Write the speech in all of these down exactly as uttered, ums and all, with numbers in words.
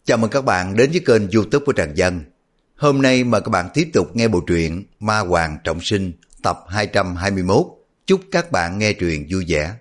Chào mừng các bạn đến với kênh YouTube của Trần Dân. Hôm nay mời các bạn tiếp tục nghe bộ truyện Ma Hoàng Trọng Sinh tập hai trăm hai mươi mốt. Chúc các bạn nghe truyện vui vẻ.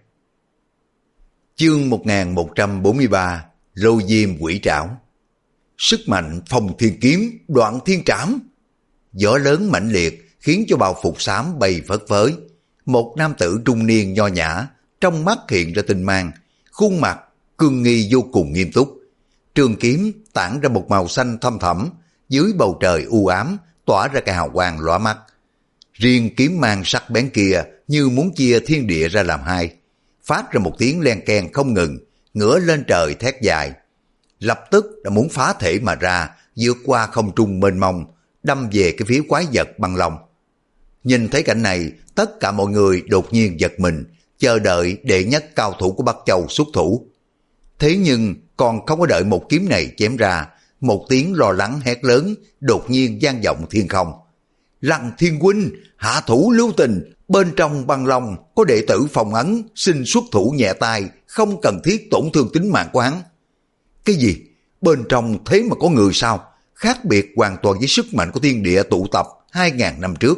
Chương một nghìn một trăm bốn mươi ba, Lô Diêm Quỷ Trảo. Sức mạnh phong thiên kiếm, đoạn thiên trảm. Gió lớn mãnh liệt khiến cho bao phục xám bay phất phới. Một nam tử trung niên nho nhã, trong mắt hiện ra tinh mang, khuôn mặt cương nghi vô cùng nghiêm túc. Trường kiếm tản ra một màu xanh thâm thẳm, dưới bầu trời u ám tỏa ra cái hào quang lóa mắt. Riêng kiếm mang sắc bén kia như muốn chia thiên địa ra làm hai, phát ra một tiếng len keng không ngừng, ngửa lên trời thét dài. Lập tức đã muốn phá thể mà ra, vượt qua không trung mênh mông, đâm về cái phía quái vật băng long. Nhìn thấy cảnh này, tất cả mọi người đột nhiên giật mình, chờ đợi đệ nhất cao thủ của Bắc Châu xuất thủ. Thế nhưng còn không có đợi một kiếm này chém ra, một tiếng lo lắng hét lớn đột nhiên vang vọng thiên không. Lăng Thiên huynh, hạ thủ lưu tình, bên trong băng long có đệ tử Phong Ấn, xin xuất thủ nhẹ tay, không cần thiết tổn thương tính mạng của hắn. Cái gì? Bên trong thế mà có người sao? Khác biệt hoàn toàn với sức mạnh của thiên địa tụ tập hai ngàn năm trước.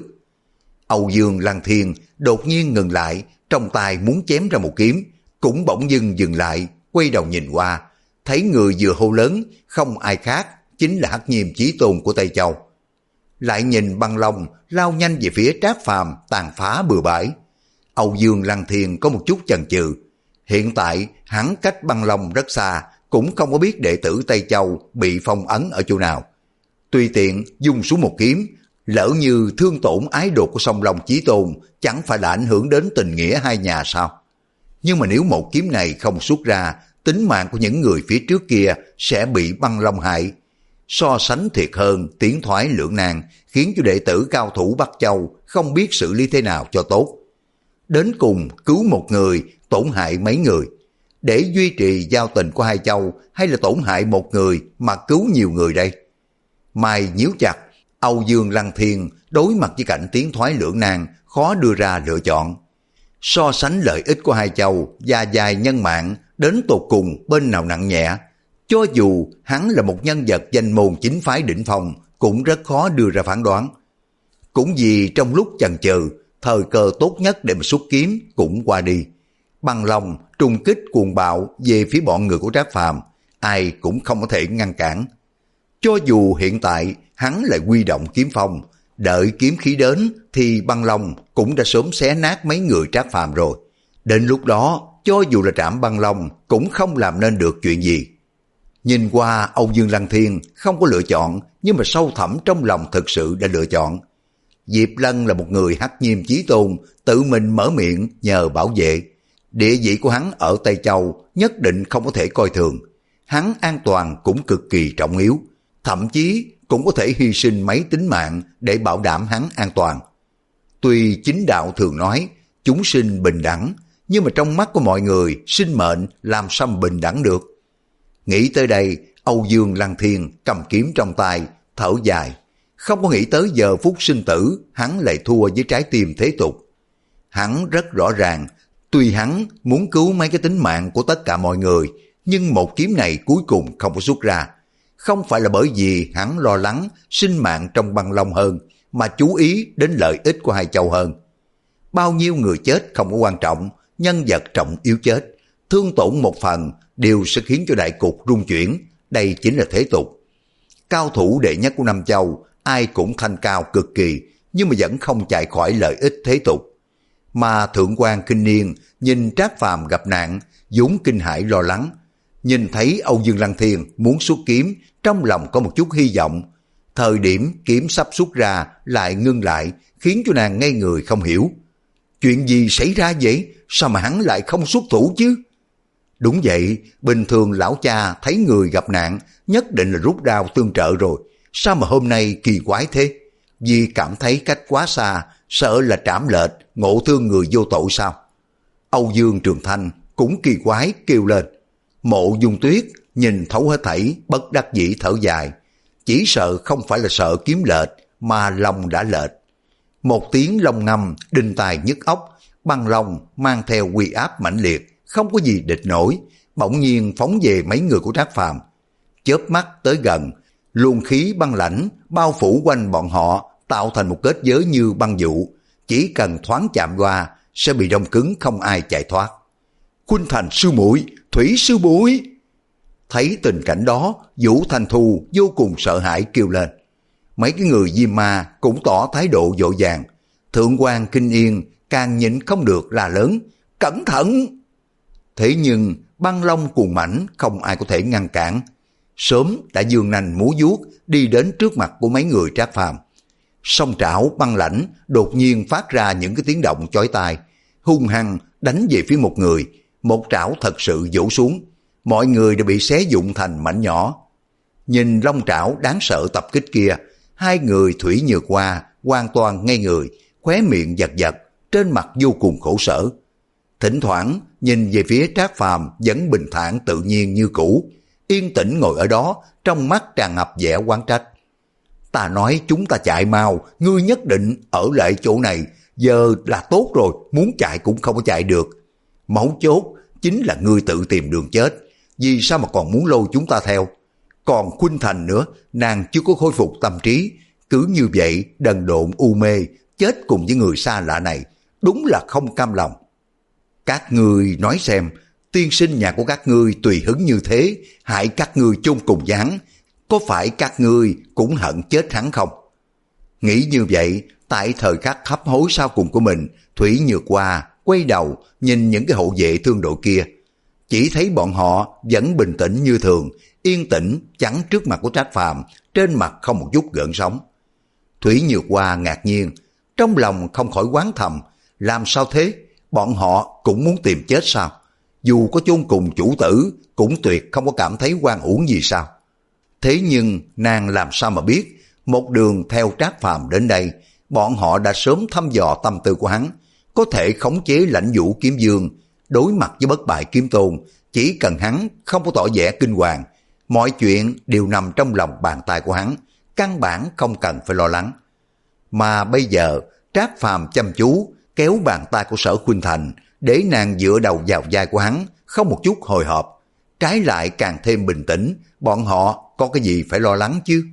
Âu Dương Lăng Thiên đột nhiên ngừng lại, trong tay muốn chém ra một kiếm, cũng bỗng dưng dừng lại, quay đầu nhìn qua, thấy người vừa hô lớn không ai khác chính là Hắc Nhiêm Chí Tôn của Tây Châu. Lại nhìn băng long lao nhanh về phía Trác Phàm, tàn phá bừa bãi. Âu Dương Lăng Thiên có một chút chần chừ. Hiện tại hắn cách băng long rất xa, cũng không có biết đệ tử Tây Châu bị phong ấn ở chỗ nào. Tùy tiện dùng xuống một kiếm, lỡ như thương tổn ái đột của Song Long Chí Tôn, chẳng phải là ảnh hưởng đến tình nghĩa hai nhà sao? Nhưng mà nếu một kiếm này không xuất ra, tính mạng của những người phía trước kia sẽ bị băng long hại. So sánh thiệt hơn, tiến thoái lưỡng nan khiến cho đệ tử cao thủ Bắc Châu không biết xử lý thế nào cho tốt. Đến cùng cứu một người, tổn hại mấy người. Để duy trì giao tình của hai châu, hay là tổn hại một người mà cứu nhiều người đây? Mày nhíu chặt, Âu Dương Lăng Thiên đối mặt với cảnh tiến thoái lưỡng nan, khó đưa ra lựa chọn. So sánh lợi ích của hai châu và dài nhân mạng, đến tột cùng bên nào nặng nhẹ. Cho dù hắn là một nhân vật danh môn chính phái đỉnh phong, cũng rất khó đưa ra phán đoán. Cũng vì trong lúc chần chừ, thời cơ tốt nhất để mà xuất kiếm cũng qua đi. Băng long trùng kích cuồng bạo về phía bọn người của Trác Phàm, ai cũng không có thể ngăn cản. Cho dù hiện tại hắn lại huy động kiếm phong, đợi kiếm khí đến thì băng long cũng đã sớm xé nát mấy người Trác Phàm rồi. Đến lúc đó, cho dù là trảm băng long cũng không làm nên được chuyện gì. Nhìn qua Âu Dương Lăng Thiên không có lựa chọn, nhưng mà sâu thẳm trong lòng thực sự đã lựa chọn. Diệp Lân là một người Hắc Nhiêm Chí Tôn, tự mình mở miệng nhờ bảo vệ. Địa vị của hắn ở Tây Châu nhất định không có thể coi thường. Hắn an toàn cũng cực kỳ trọng yếu, thậm chí cũng có thể hy sinh mấy tính mạng để bảo đảm hắn an toàn. Tuy chính đạo thường nói chúng sinh bình đẳng, nhưng mà trong mắt của mọi người sinh mệnh làm sao mà bình đẳng được. Nghĩ tới đây, Âu Dương Lăng Thiên cầm kiếm trong tay, thở dài. Không có nghĩ tới giờ phút sinh tử, hắn lại thua với trái tim thế tục. Hắn rất rõ ràng, tuy hắn muốn cứu mấy cái tính mạng của tất cả mọi người, nhưng một kiếm này cuối cùng không có xuất ra. Không phải là bởi vì hắn lo lắng sinh mạng trong băng long hơn, mà chú ý đến lợi ích của hai châu hơn. Bao nhiêu người chết không có quan trọng, nhân vật trọng yếu chết, thương tổn một phần đều sẽ khiến cho đại cục rung chuyển, đây chính là thế tục. Cao thủ đệ nhất của Nam Châu, ai cũng thanh cao cực kỳ, nhưng mà vẫn không chạy khỏi lợi ích thế tục. Mà Thượng quan Kinh Niên nhìn Trác Phàm gặp nạn, vốn kinh hãi lo lắng. Nhìn thấy Âu Dương Lăng Thiên muốn xuất kiếm, trong lòng có một chút hy vọng. Thời điểm kiếm sắp xuất ra lại ngưng lại, khiến cho nàng ngây người không hiểu. Chuyện gì xảy ra vậy? Sao mà hắn lại không xuất thủ chứ? Đúng vậy, bình thường lão cha thấy người gặp nạn nhất định là rút đao tương trợ rồi. Sao mà hôm nay kỳ quái thế? Vì cảm thấy cách quá xa, sợ là trảm lệch, ngộ thương người vô tội sao? Âu Dương Trường Thanh cũng kỳ quái kêu lên. Mộ Dung Tuyết nhìn thấu hết thảy, bất đắc dĩ thở dài. Chỉ sợ không phải là sợ kiếm lệch, mà lòng đã lệch. Một tiếng long ngâm, đinh tai nhức óc, băng long mang theo uy áp mãnh liệt, không có gì địch nổi, bỗng nhiên phóng về mấy người của Trác Phàm. chớp mắt tới gần, luồng khí băng lãnh bao phủ quanh bọn họ, tạo thành một kết giới như băng dụ, chỉ cần thoáng chạm qua sẽ bị đông cứng, không ai chạy thoát. Khuynh Thành sư muội, Thủy sư muội. Thấy tình cảnh đó, Vũ Thanh Thu vô cùng sợ hãi kêu lên. Mấy cái người Diêm Ma cũng tỏ thái độ vội vàng. Thượng quan Kinh Yên càng nhịn không được la lớn, cẩn thận. Thế nhưng băng long cuồng mãnh không ai có thể ngăn cản. Sớm đã giương nanh múa vuốt đi đến trước mặt của mấy người Trác Phàm. Song trảo băng lãnh đột nhiên phát ra những cái tiếng động chói tai, hung hăng đánh về phía một người. Một trảo thật sự vỗ xuống, mọi người đều bị xé vụn thành mảnh nhỏ. Nhìn long trảo đáng sợ tập kích kia, hai người Thủy Nhược Hoa hoàn toàn ngây người, khóe miệng giật giật, trên mặt vô cùng khổ sở. Thỉnh thoảng nhìn về phía Trác Phàm vẫn bình thản tự nhiên như cũ, yên tĩnh ngồi ở đó, trong mắt tràn ngập vẻ oán trách. Ta nói chúng ta chạy mau, ngươi nhất định ở lại chỗ này, giờ là tốt rồi, muốn chạy cũng không có chạy được. Mấu chốt chính là ngươi tự tìm đường chết, vì sao mà còn muốn lôi chúng ta theo? Còn Khuynh Thành nữa, nàng chưa có khôi phục tâm trí, cứ như vậy đần độn u mê, chết cùng với người xa lạ này, đúng là không cam lòng. Các ngươi nói xem, tiên sinh nhà của các ngươi tùy hứng như thế, hại các ngươi chôn cùng với hắn, có phải các ngươi cũng hận chết hắn không? Nghĩ như vậy, tại thời khắc hấp hối sau cùng của mình, Thủy Nhược Hoa quay đầu nhìn những cái hộ vệ thương đội kia, chỉ thấy bọn họ vẫn bình tĩnh như thường, yên tĩnh chắn trước mặt của Trác Phàm, trên mặt không một chút gợn sóng. Thủy Nhược Hoa ngạc nhiên, trong lòng không khỏi oán thầm, làm sao thế? Bọn họ cũng muốn tìm chết sao? Dù có chôn cùng chủ tử, cũng tuyệt không có cảm thấy oan uổng gì sao? Thế nhưng nàng làm sao mà biết, một đường theo Trác Phàm đến đây, bọn họ đã sớm thăm dò tâm tư của hắn, có thể khống chế Lãnh Vũ Kiếm Dương, đối mặt với bất bại kiếm tôn, chỉ cần hắn không có tỏ vẻ kinh hoàng, mọi chuyện đều nằm trong lòng bàn tay của hắn, căn bản không cần phải lo lắng. Mà bây giờ, Trác Phàm chăm chú kéo bàn tay của Sở Khuynh Thành, để nàng dựa đầu vào vai của hắn, không một chút hồi hộp, trái lại càng thêm bình tĩnh, bọn họ có cái gì phải lo lắng chứ?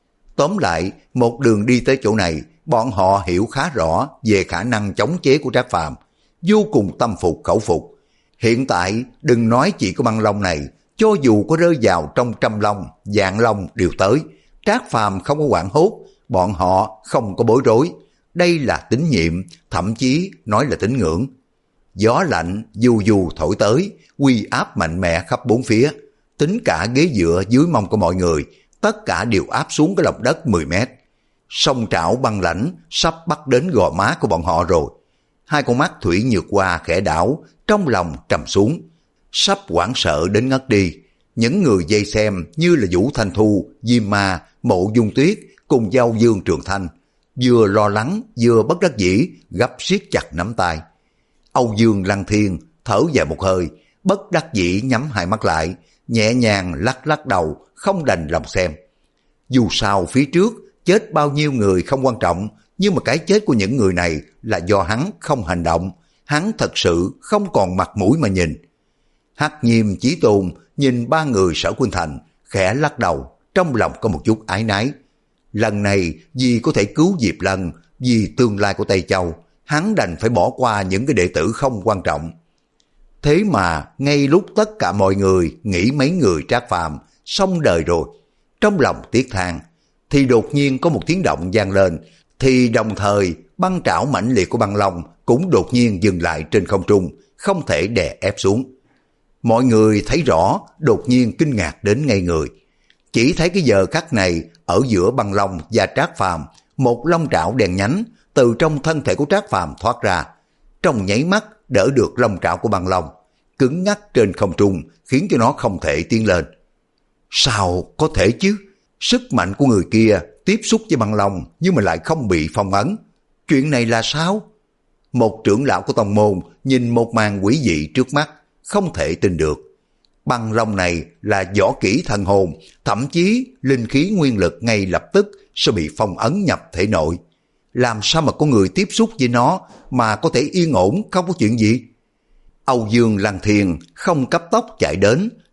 Tóm lại, một đường đi tới chỗ này, bọn họ hiểu khá rõ về khả năng chống chế của Trác Phàm, vô cùng tâm phục khẩu phục. Hiện tại, đừng nói chỉ có băng long này, cho dù có rơi vào trong trăm long, vạn long đều tới. Trác Phàm không có hoảng hốt, bọn họ không có bối rối. Đây là tín nhiệm, thậm chí nói là tín ngưỡng. Gió lạnh du du thổi tới, uy áp mạnh mẽ khắp bốn phía. Tính cả ghế dựa dưới mông của mọi người, tất cả đều áp xuống cái lòng đất mười mét. Song trảo băng lãnh sắp bắt đến gò má của bọn họ rồi. Hai con mắt Thủy Nhược Hoa khẽ đảo, trong lòng trầm xuống, sắp hoảng sợ đến ngất đi. Những người vây xem như là Vũ Thanh Thu, Diêm Ma, Mộ Dung Tuyết cùng Giao Dương Trường Thanh, vừa lo lắng vừa bất đắc dĩ, gấp siết chặt nắm tay. Âu Dương Lăng Thiên thở dài một hơi, bất đắc dĩ nhắm hai mắt lại, nhẹ nhàng lắc lắc đầu, không đành lòng xem. Dù sao phía trước chết bao nhiêu người không quan trọng, nhưng mà cái chết của những người này là do hắn không hành động, hắn thật sự không còn mặt mũi mà nhìn. Hắc Nhiêm Chí Tôn nhìn ba người Sở Khuynh Thành, khẽ lắc đầu, trong lòng có một chút ái nái. Lần này vì có thể cứu Diệp Lân, vì tương lai của Tây Châu, hắn đành phải bỏ qua những cái đệ tử không quan trọng. Thế mà ngay lúc tất cả mọi người nghĩ mấy người Trác Phàm xong đời rồi, trong lòng tiếc than, thì đột nhiên có một tiếng động vang lên, thì đồng thời băng trảo mãnh liệt của băng long cũng đột nhiên dừng lại trên không trung, không thể đè ép xuống. Mọi người thấy rõ, đột nhiên kinh ngạc đến ngây người. Chỉ thấy cái giờ khắc này, ở giữa băng long và Trác Phàm, một long trảo đèn nhánh từ trong thân thể của Trác Phàm thoát ra, trong nháy mắt đỡ được long trảo của băng long, cứng ngắc trên không trung, khiến cho nó không thể tiến lên. Sao có thể chứ? Sức mạnh của người kia tiếp xúc với băng long nhưng mà lại không bị phong ấn. Chuyện này là sao? Một trưởng lão của tông môn nhìn một màn quỷ dị trước mắt, không thể tin được. Băng long này là võ kỹ thần hồn, thậm chí linh khí nguyên lực ngay lập tức sẽ bị phong ấn nhập thể nội. Làm sao mà có người tiếp xúc với nó mà có thể yên ổn không có chuyện gì? Âu Dương Lăng Thiên không cấp tốc chạy đến,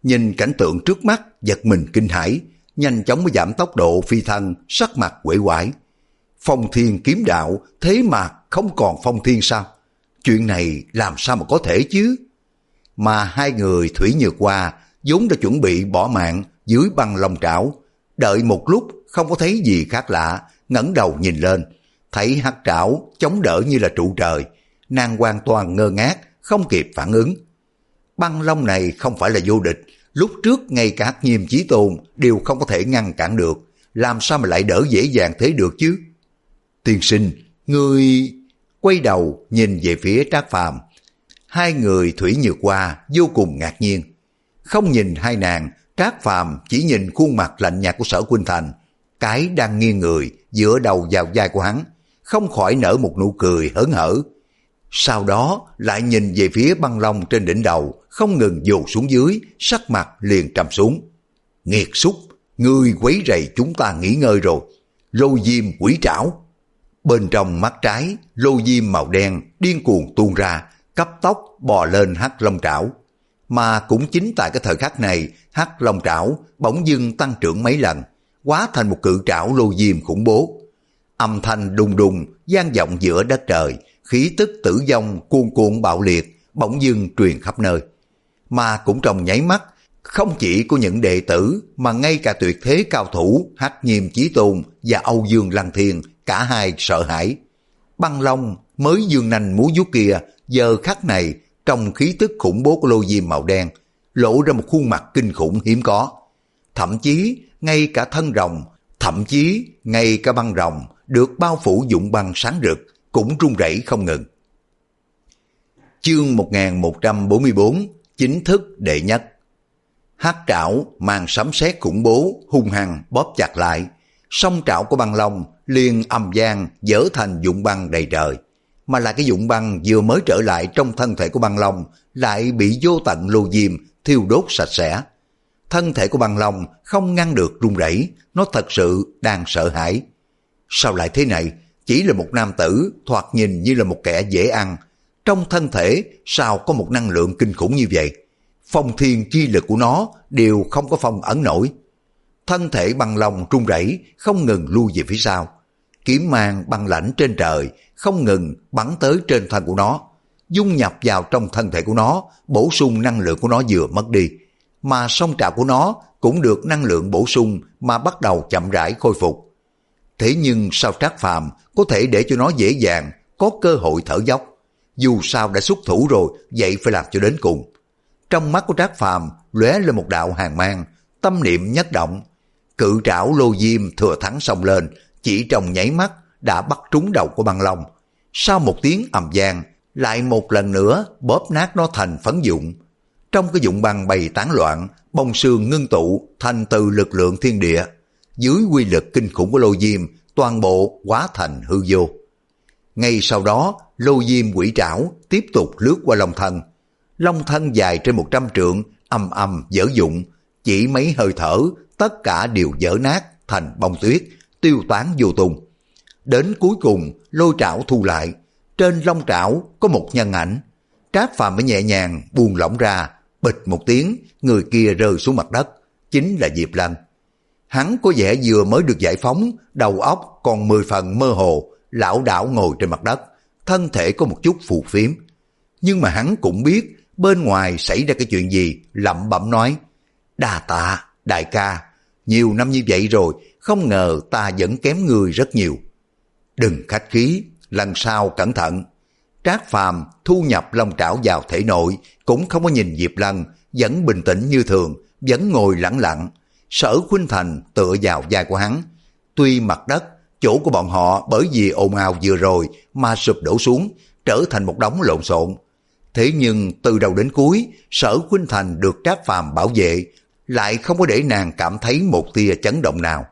nhìn cảnh tượng trước mắt giật mình kinh hãi, nhanh chóng mới giảm tốc độ phi thân, sắc mặt uể oải. Phong thiên kiếm đạo thế mà không còn phong thiên sao? Chuyện này làm sao mà có thể chứ? Mà hai người Thủy Nhược Hoa vốn đã chuẩn bị bỏ mạng dưới băng long trảo, đợi một lúc không có thấy gì khác lạ, ngẩng đầu nhìn lên, thấy hắc trảo chống đỡ như là trụ trời, nàng hoàn toàn ngơ ngác, không kịp phản ứng. Băng long này không phải là vô địch, lúc trước ngay cả Hắc Nhiêm Chí Tôn đều không có thể ngăn cản được, làm sao mà lại đỡ dễ dàng thế được chứ? Tiên sinh, ngươi... Quay đầu nhìn về phía Trác Phàm. Hai người Thủy Nhược Hoa vô cùng ngạc nhiên. Không nhìn hai nàng, Trác Phàm chỉ nhìn khuôn mặt lạnh nhạt của Sở Khuynh Thành, cái đang nghiêng người dựa đầu vào vai của hắn, không khỏi nở một nụ cười hớn hở. Sau đó lại nhìn về phía băng long trên đỉnh đầu, không ngừng dồn xuống dưới, sắc mặt liền trầm xuống. Nghiệt xúc, ngươi quấy rầy chúng ta nghỉ ngơi rồi. Lôi diêm quỷ trảo. Bên trong mắt trái, lôi diêm màu đen điên cuồng tuôn ra, cấp tốc bò lên hắc long trảo. Mà cũng chính tại cái thời khắc này, hắc long trảo bỗng dưng tăng trưởng mấy lần, hóa thành một cự trảo lôi diêm khủng bố. Âm thanh đùng đùng vang vọng giữa đất trời, khí tức tử vong cuồn cuộn bạo liệt bỗng dưng truyền khắp nơi. Mà cũng trong nháy mắt, không chỉ có những đệ tử mà ngay cả tuyệt thế cao thủ Hắc Nhiêm Chí Tôn và Âu Dương Lăng Thiên cả hai sợ hãi. Băng long mới dương nanh múa vuốt kia giờ khắc này trong khí tức khủng bố của lôi diêm màu đen lộ ra một khuôn mặt kinh khủng hiếm có. Thậm chí ngay cả thân rồng, thậm chí ngay cả băng rồng được bao phủ dụng băng sáng rực cũng rung rẩy không ngừng. Chương một nghìn một trăm bốn mươi bốn chính thức đệ nhất. Hắc trảo mang sấm sét khủng bố hung hăng bóp chặt lại, song trảo của băng long liền âm vang dỡ thành dụng băng đầy trời, mà là cái dụng băng vừa mới trở lại trong thân thể của băng long lại bị vô tận lô diêm thiêu đốt sạch sẽ. Thân thể của băng long không ngăn được run rẩy, nó thật sự đang sợ hãi. Sao lại thế này? Chỉ là một nam tử thoạt nhìn như là một kẻ dễ ăn, trong thân thể sao có một năng lượng kinh khủng như vậy? Phong thiên chi lực của nó đều không có phong ấn nổi. Thân thể băng long run rẩy không ngừng lui về phía sau. Kiếm mang băng lãnh trên trời không ngừng bắn tới trên thân của nó, dung nhập vào trong thân thể của nó, bổ sung năng lượng của nó vừa mất đi. Mà song trảo của nó cũng được năng lượng bổ sung mà bắt đầu chậm rãi khôi phục. Thế nhưng sao Trác Phàm có thể để cho nó dễ dàng có cơ hội thở dốc? Dù sao đã xuất thủ rồi, vậy phải làm cho đến cùng. Trong mắt của Trác Phàm lóe lên một đạo hàn mang, tâm niệm nhất động, cự trảo lô diêm thừa thắng xông lên, chỉ trong nháy mắt đã bắt trúng đầu của băng long. Sau một tiếng ầm vang, lại một lần nữa bóp nát nó thành phấn dụng. Trong cái dụng băng bay tán loạn, bông sương ngưng tụ thành từ lực lượng thiên địa. Dưới quy lực kinh khủng của lô diêm, toàn bộ hóa thành hư vô. Ngay sau đó, lô diêm quỷ trảo tiếp tục lướt qua long thân. Long thân dài trên một trăm trượng, âm âm dở dụng, chỉ mấy hơi thở, tất cả đều dở nát thành bông tuyết, tiêu tán vô tung. Đến cuối cùng, lôi trảo thu lại, trên long trảo có một nhân ảnh. Trác Phàm mới nhẹ nhàng buông lỏng ra, bịch một tiếng, người kia rơi xuống mặt đất, chính là Diệp Lân. Hắn có vẻ vừa mới được giải phóng, đầu óc còn mười phần mơ hồ, lảo đảo ngồi trên mặt đất, thân thể có một chút phù phiếm. Nhưng mà hắn cũng biết bên ngoài xảy ra cái chuyện gì, lẩm bẩm nói: đa tạ, đại ca, nhiều năm như vậy rồi, không ngờ ta vẫn kém người rất nhiều. Đừng khách khí, lần sau cẩn thận. Trác Phàm thu nhập long trảo vào thể nội, cũng không có nhìn Diệp Lân, vẫn bình tĩnh như thường, vẫn ngồi lẳng lặng. Sở Khuynh Thành tựa vào vai của hắn. Tuy mặt đất, chỗ của bọn họ bởi vì ồn ào vừa rồi mà sụp đổ xuống, trở thành một đống lộn xộn. Thế nhưng từ đầu đến cuối, Sở Khuynh Thành được Trác Phàm bảo vệ, lại không có để nàng cảm thấy một tia chấn động nào.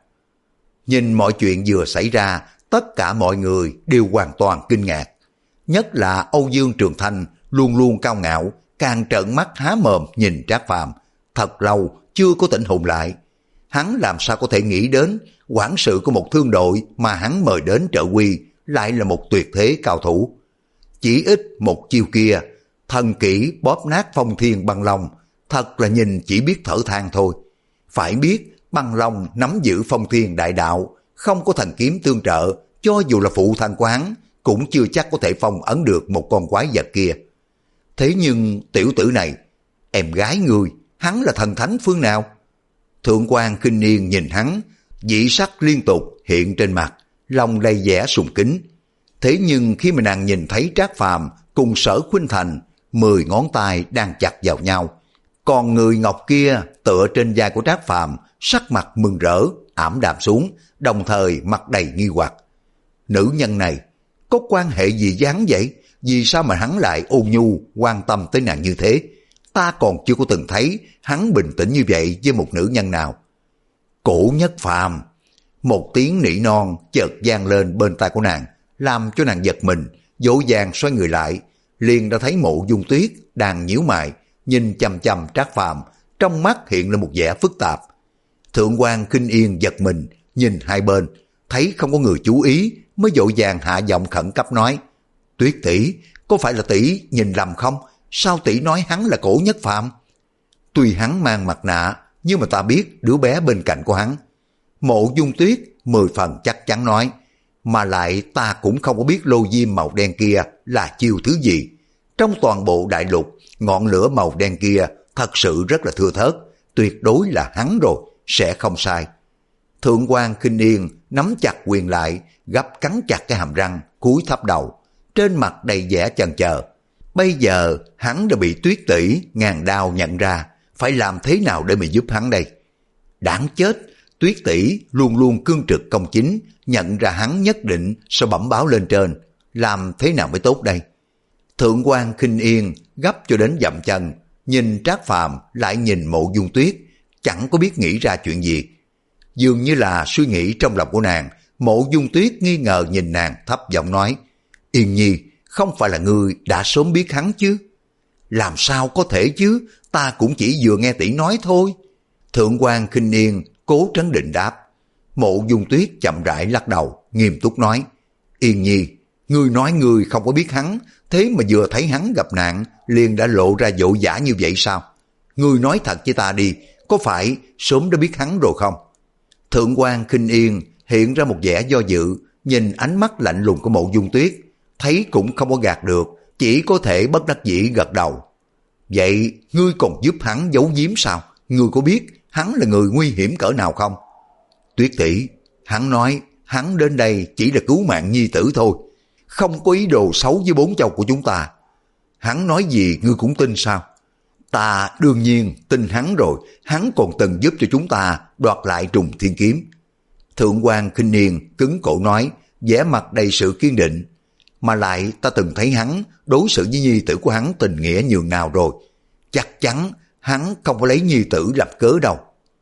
Nhìn mọi chuyện vừa xảy ra, tất cả mọi người đều hoàn toàn kinh ngạc. Nhất là Âu Dương Trường Thanh luôn luôn cao ngạo, càng trợn mắt há mồm nhìn Trác Phàm, thật lâu chưa có tỉnh hồn lại. Hắn làm sao có thể nghĩ đến quản sự của một thương đội mà hắn mời đến trợ quy lại là một tuyệt thế cao thủ. Chỉ ít một chiêu kia, thần kỹ bóp nát phong thiên băng long, thật là nhìn chỉ biết thở than thôi. Phải biết, Băng Long nắm giữ phong thiên đại đạo, không có thần kiếm tương trợ, cho dù là phụ thân của hắn, cũng chưa chắc có thể phong ấn được một con quái vật kia. Thế nhưng tiểu tử này, em gái ngươi, hắn là thần thánh phương nào? Thượng quan Kinh Niên nhìn hắn, dị sắc liên tục hiện trên mặt, lòng đầy vẻ sùng kính. Thế nhưng khi mà nàng nhìn thấy Trác Phàm cùng Sở Khuynh Thành, mười ngón tay đang chặt vào nhau, còn người ngọc kia tựa trên vai của Trác Phàm, sắc mặt mừng rỡ, ảm đạm xuống, đồng thời mặt đầy nghi hoặc. Nữ nhân này có quan hệ gì với hắn vậy? Vì sao mà hắn lại ôn nhu, quan tâm tới nàng như thế? Ta còn chưa có từng thấy hắn bình tĩnh như vậy với một nữ nhân nào. Cổ Nhất Phàm, một tiếng nỉ non chợt vang lên bên tai của nàng, làm cho nàng giật mình, dỗ dàng xoay người lại, liền đã thấy Mộ Dung Tuyết đang nhíu mày, nhìn chằm chằm Trác Phàm, trong mắt hiện lên một vẻ phức tạp. Thượng quan Kinh Yên giật mình, nhìn hai bên, thấy không có người chú ý, mới dội vàng hạ giọng khẩn cấp nói: Tuyết tỷ, có phải là tỷ nhìn lầm không? Sao tỷ nói hắn là Cổ Nhất Phàm? Tuy hắn mang mặt nạ, nhưng mà ta biết đứa bé bên cạnh của hắn. Mộ Dung Tuyết mười phần chắc chắn nói, mà lại ta cũng không có biết lô diêm màu đen kia là chiêu thứ gì. Trong toàn bộ đại lục, ngọn lửa màu đen kia thật sự rất là thưa thớt, tuyệt đối là hắn rồi, sẽ không sai. Thượng quan Kinh Yên nắm chặt quyền lại, gấp cắn chặt cái hàm răng, cúi thấp đầu, trên mặt đầy vẻ chần chờ. Bây giờ hắn đã bị Tuyết tỷ ngàn đao nhận ra, phải làm thế nào để mà giúp hắn đây? Đáng chết, Tuyết tỷ luôn luôn cương trực công chính, nhận ra hắn nhất định sẽ bẩm báo lên trên, làm thế nào mới tốt đây? Thượng quan Kinh Yên gấp cho đến dậm chân, nhìn Trác Phàm lại nhìn Mộ Dung Tuyết, chẳng có biết nghĩ ra chuyện gì. Dường như là suy nghĩ trong lòng của nàng, Mộ Dung Tuyết nghi ngờ nhìn nàng, thấp giọng nói: Yên Nhi, không phải là ngươi đã sớm biết hắn chứ? Làm sao có thể chứ, ta cũng chỉ vừa nghe tỷ nói thôi. Thượng quan Kinh Yên cố trấn định đáp. Mộ Dung Tuyết chậm rãi lắc đầu, nghiêm túc nói: Yên Nhi, ngươi nói ngươi không có biết hắn, thế mà vừa thấy hắn gặp nạn liền đã lộ ra dỗ dã như vậy sao? Ngươi nói thật với ta đi, có phải sớm đã biết hắn rồi không? Thượng quan Kinh Yên hiện ra một vẻ do dự, nhìn ánh mắt lạnh lùng của Mộ Dung Tuyết, thấy cũng không có gạt được, chỉ có thể bất đắc dĩ gật đầu. Vậy ngươi còn giúp hắn giấu giếm sao? Ngươi có biết hắn là người nguy hiểm cỡ nào không? Tuyết tỷ, hắn nói hắn đến đây chỉ là cứu mạng nhi tử thôi, không có ý đồ xấu với bốn châu của chúng ta. Hắn nói gì ngươi cũng tin sao? Ta đương nhiên tin hắn rồi, hắn còn từng giúp cho chúng ta đoạt lại Trùng Thiên Kiếm. Thượng quan Kinh Niên cứng cổ nói, vẻ mặt đầy sự kiên định. Mà lại ta từng thấy hắn đối xử với nhi tử của hắn tình nghĩa nhường nào rồi. Chắc chắn hắn không có lấy nhi tử làm cớ đâu.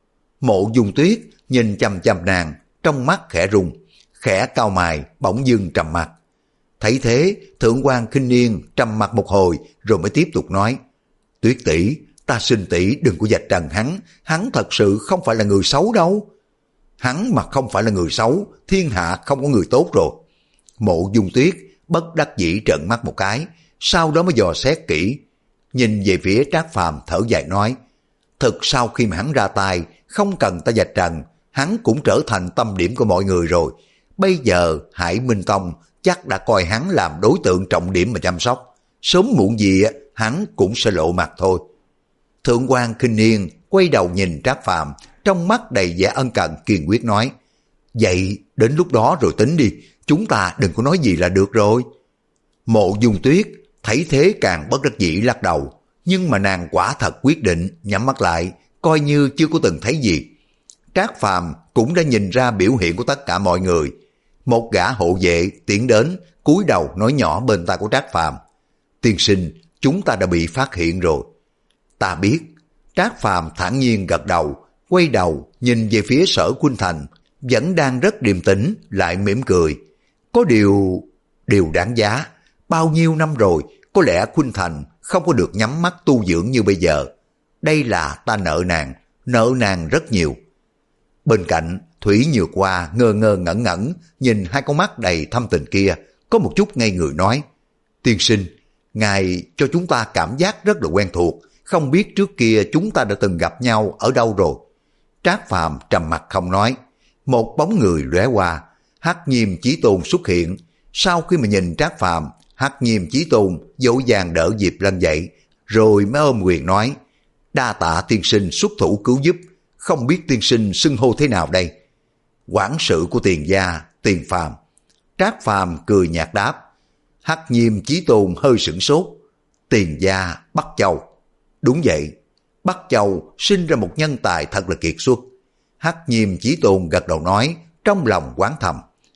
Mộ Dung Tuyết nhìn chằm chằm nàng, trong mắt khẽ rung, khẽ cau mày, bỗng dưng trầm mặt. Thấy thế, Thượng quan Kinh Niên trầm mặt một hồi rồi mới tiếp tục nói: Tuyết tỷ, ta xin tỷ đừng có vạch trần hắn, hắn thật sự không phải là người xấu đâu. Hắn mà không phải là người xấu, thiên hạ không có người tốt rồi. Mộ Dung Tuyết bất đắc dĩ trợn mắt một cái, sau đó mới dò xét kỹ, nhìn về phía Trác Phàm thở dài nói: thực sau khi mà hắn ra tay, không cần ta vạch trần, hắn cũng trở thành tâm điểm của mọi người rồi. Bây giờ Hải Minh Tông chắc đã coi hắn làm đối tượng trọng điểm mà chăm sóc, sớm muộn gì hắn cũng sẽ lộ mặt thôi. Thượng quan Kinh Niên quay đầu nhìn Trác Phàm, trong mắt đầy vẻ ân cần kiên quyết nói: vậy đến lúc đó rồi tính đi, chúng ta đừng có nói gì là được rồi. Mộ Dung Tuyết thấy thế càng bất đắc dĩ lắc đầu, nhưng mà nàng quả thật quyết định, nhắm mắt lại coi như chưa có từng thấy gì. Trác Phàm cũng đã nhìn ra biểu hiện của tất cả mọi người. Một gã hộ vệ tiến đến, cúi đầu nói nhỏ bên tai của Trác Phàm: tiên sinh, chúng ta đã bị phát hiện rồi. Ta biết. Trác Phàm thản nhiên gật đầu, quay đầu nhìn về phía Sở Khuynh Thành, vẫn đang rất điềm tĩnh, lại mỉm cười. Có điều, điều đáng giá, bao nhiêu năm rồi, có lẽ Khuynh Thành không có được nhắm mắt tu dưỡng như bây giờ. Đây là ta nợ nàng, nợ nàng rất nhiều. Bên cạnh, Thủy Nhược Hoa ngơ ngơ ngẩn ngẩn, nhìn hai con mắt đầy thâm tình kia, có một chút ngây người nói: tiên sinh, ngài cho chúng ta cảm giác rất là quen thuộc, không biết trước kia chúng ta đã từng gặp nhau ở đâu rồi. Trác Phàm trầm mặt không nói. Một bóng người lóe qua, Hắc Nhiêm Chí Tôn xuất hiện. Sau khi mà nhìn Trác Phàm, Hắc Nhiêm Chí Tôn dỗ dàng đỡ Diệp Lân dậy, rồi mới ôm quyền nói: đa tạ tiên sinh xuất thủ cứu giúp, không biết tiên sinh xưng hô thế nào đây? Quản sự của Tiền gia, Tiền Phàm. Trác Phàm cười nhạt đáp. Hắc Nhiêm Chí Tôn hơi sửng sốt. Tiền gia Bắc Châu. Đúng vậy, Bắc Châu sinh ra một nhân tài thật là kiệt xuất. Hắc Nhiêm Chí Tôn gật đầu nói, trong lòng oán thầm.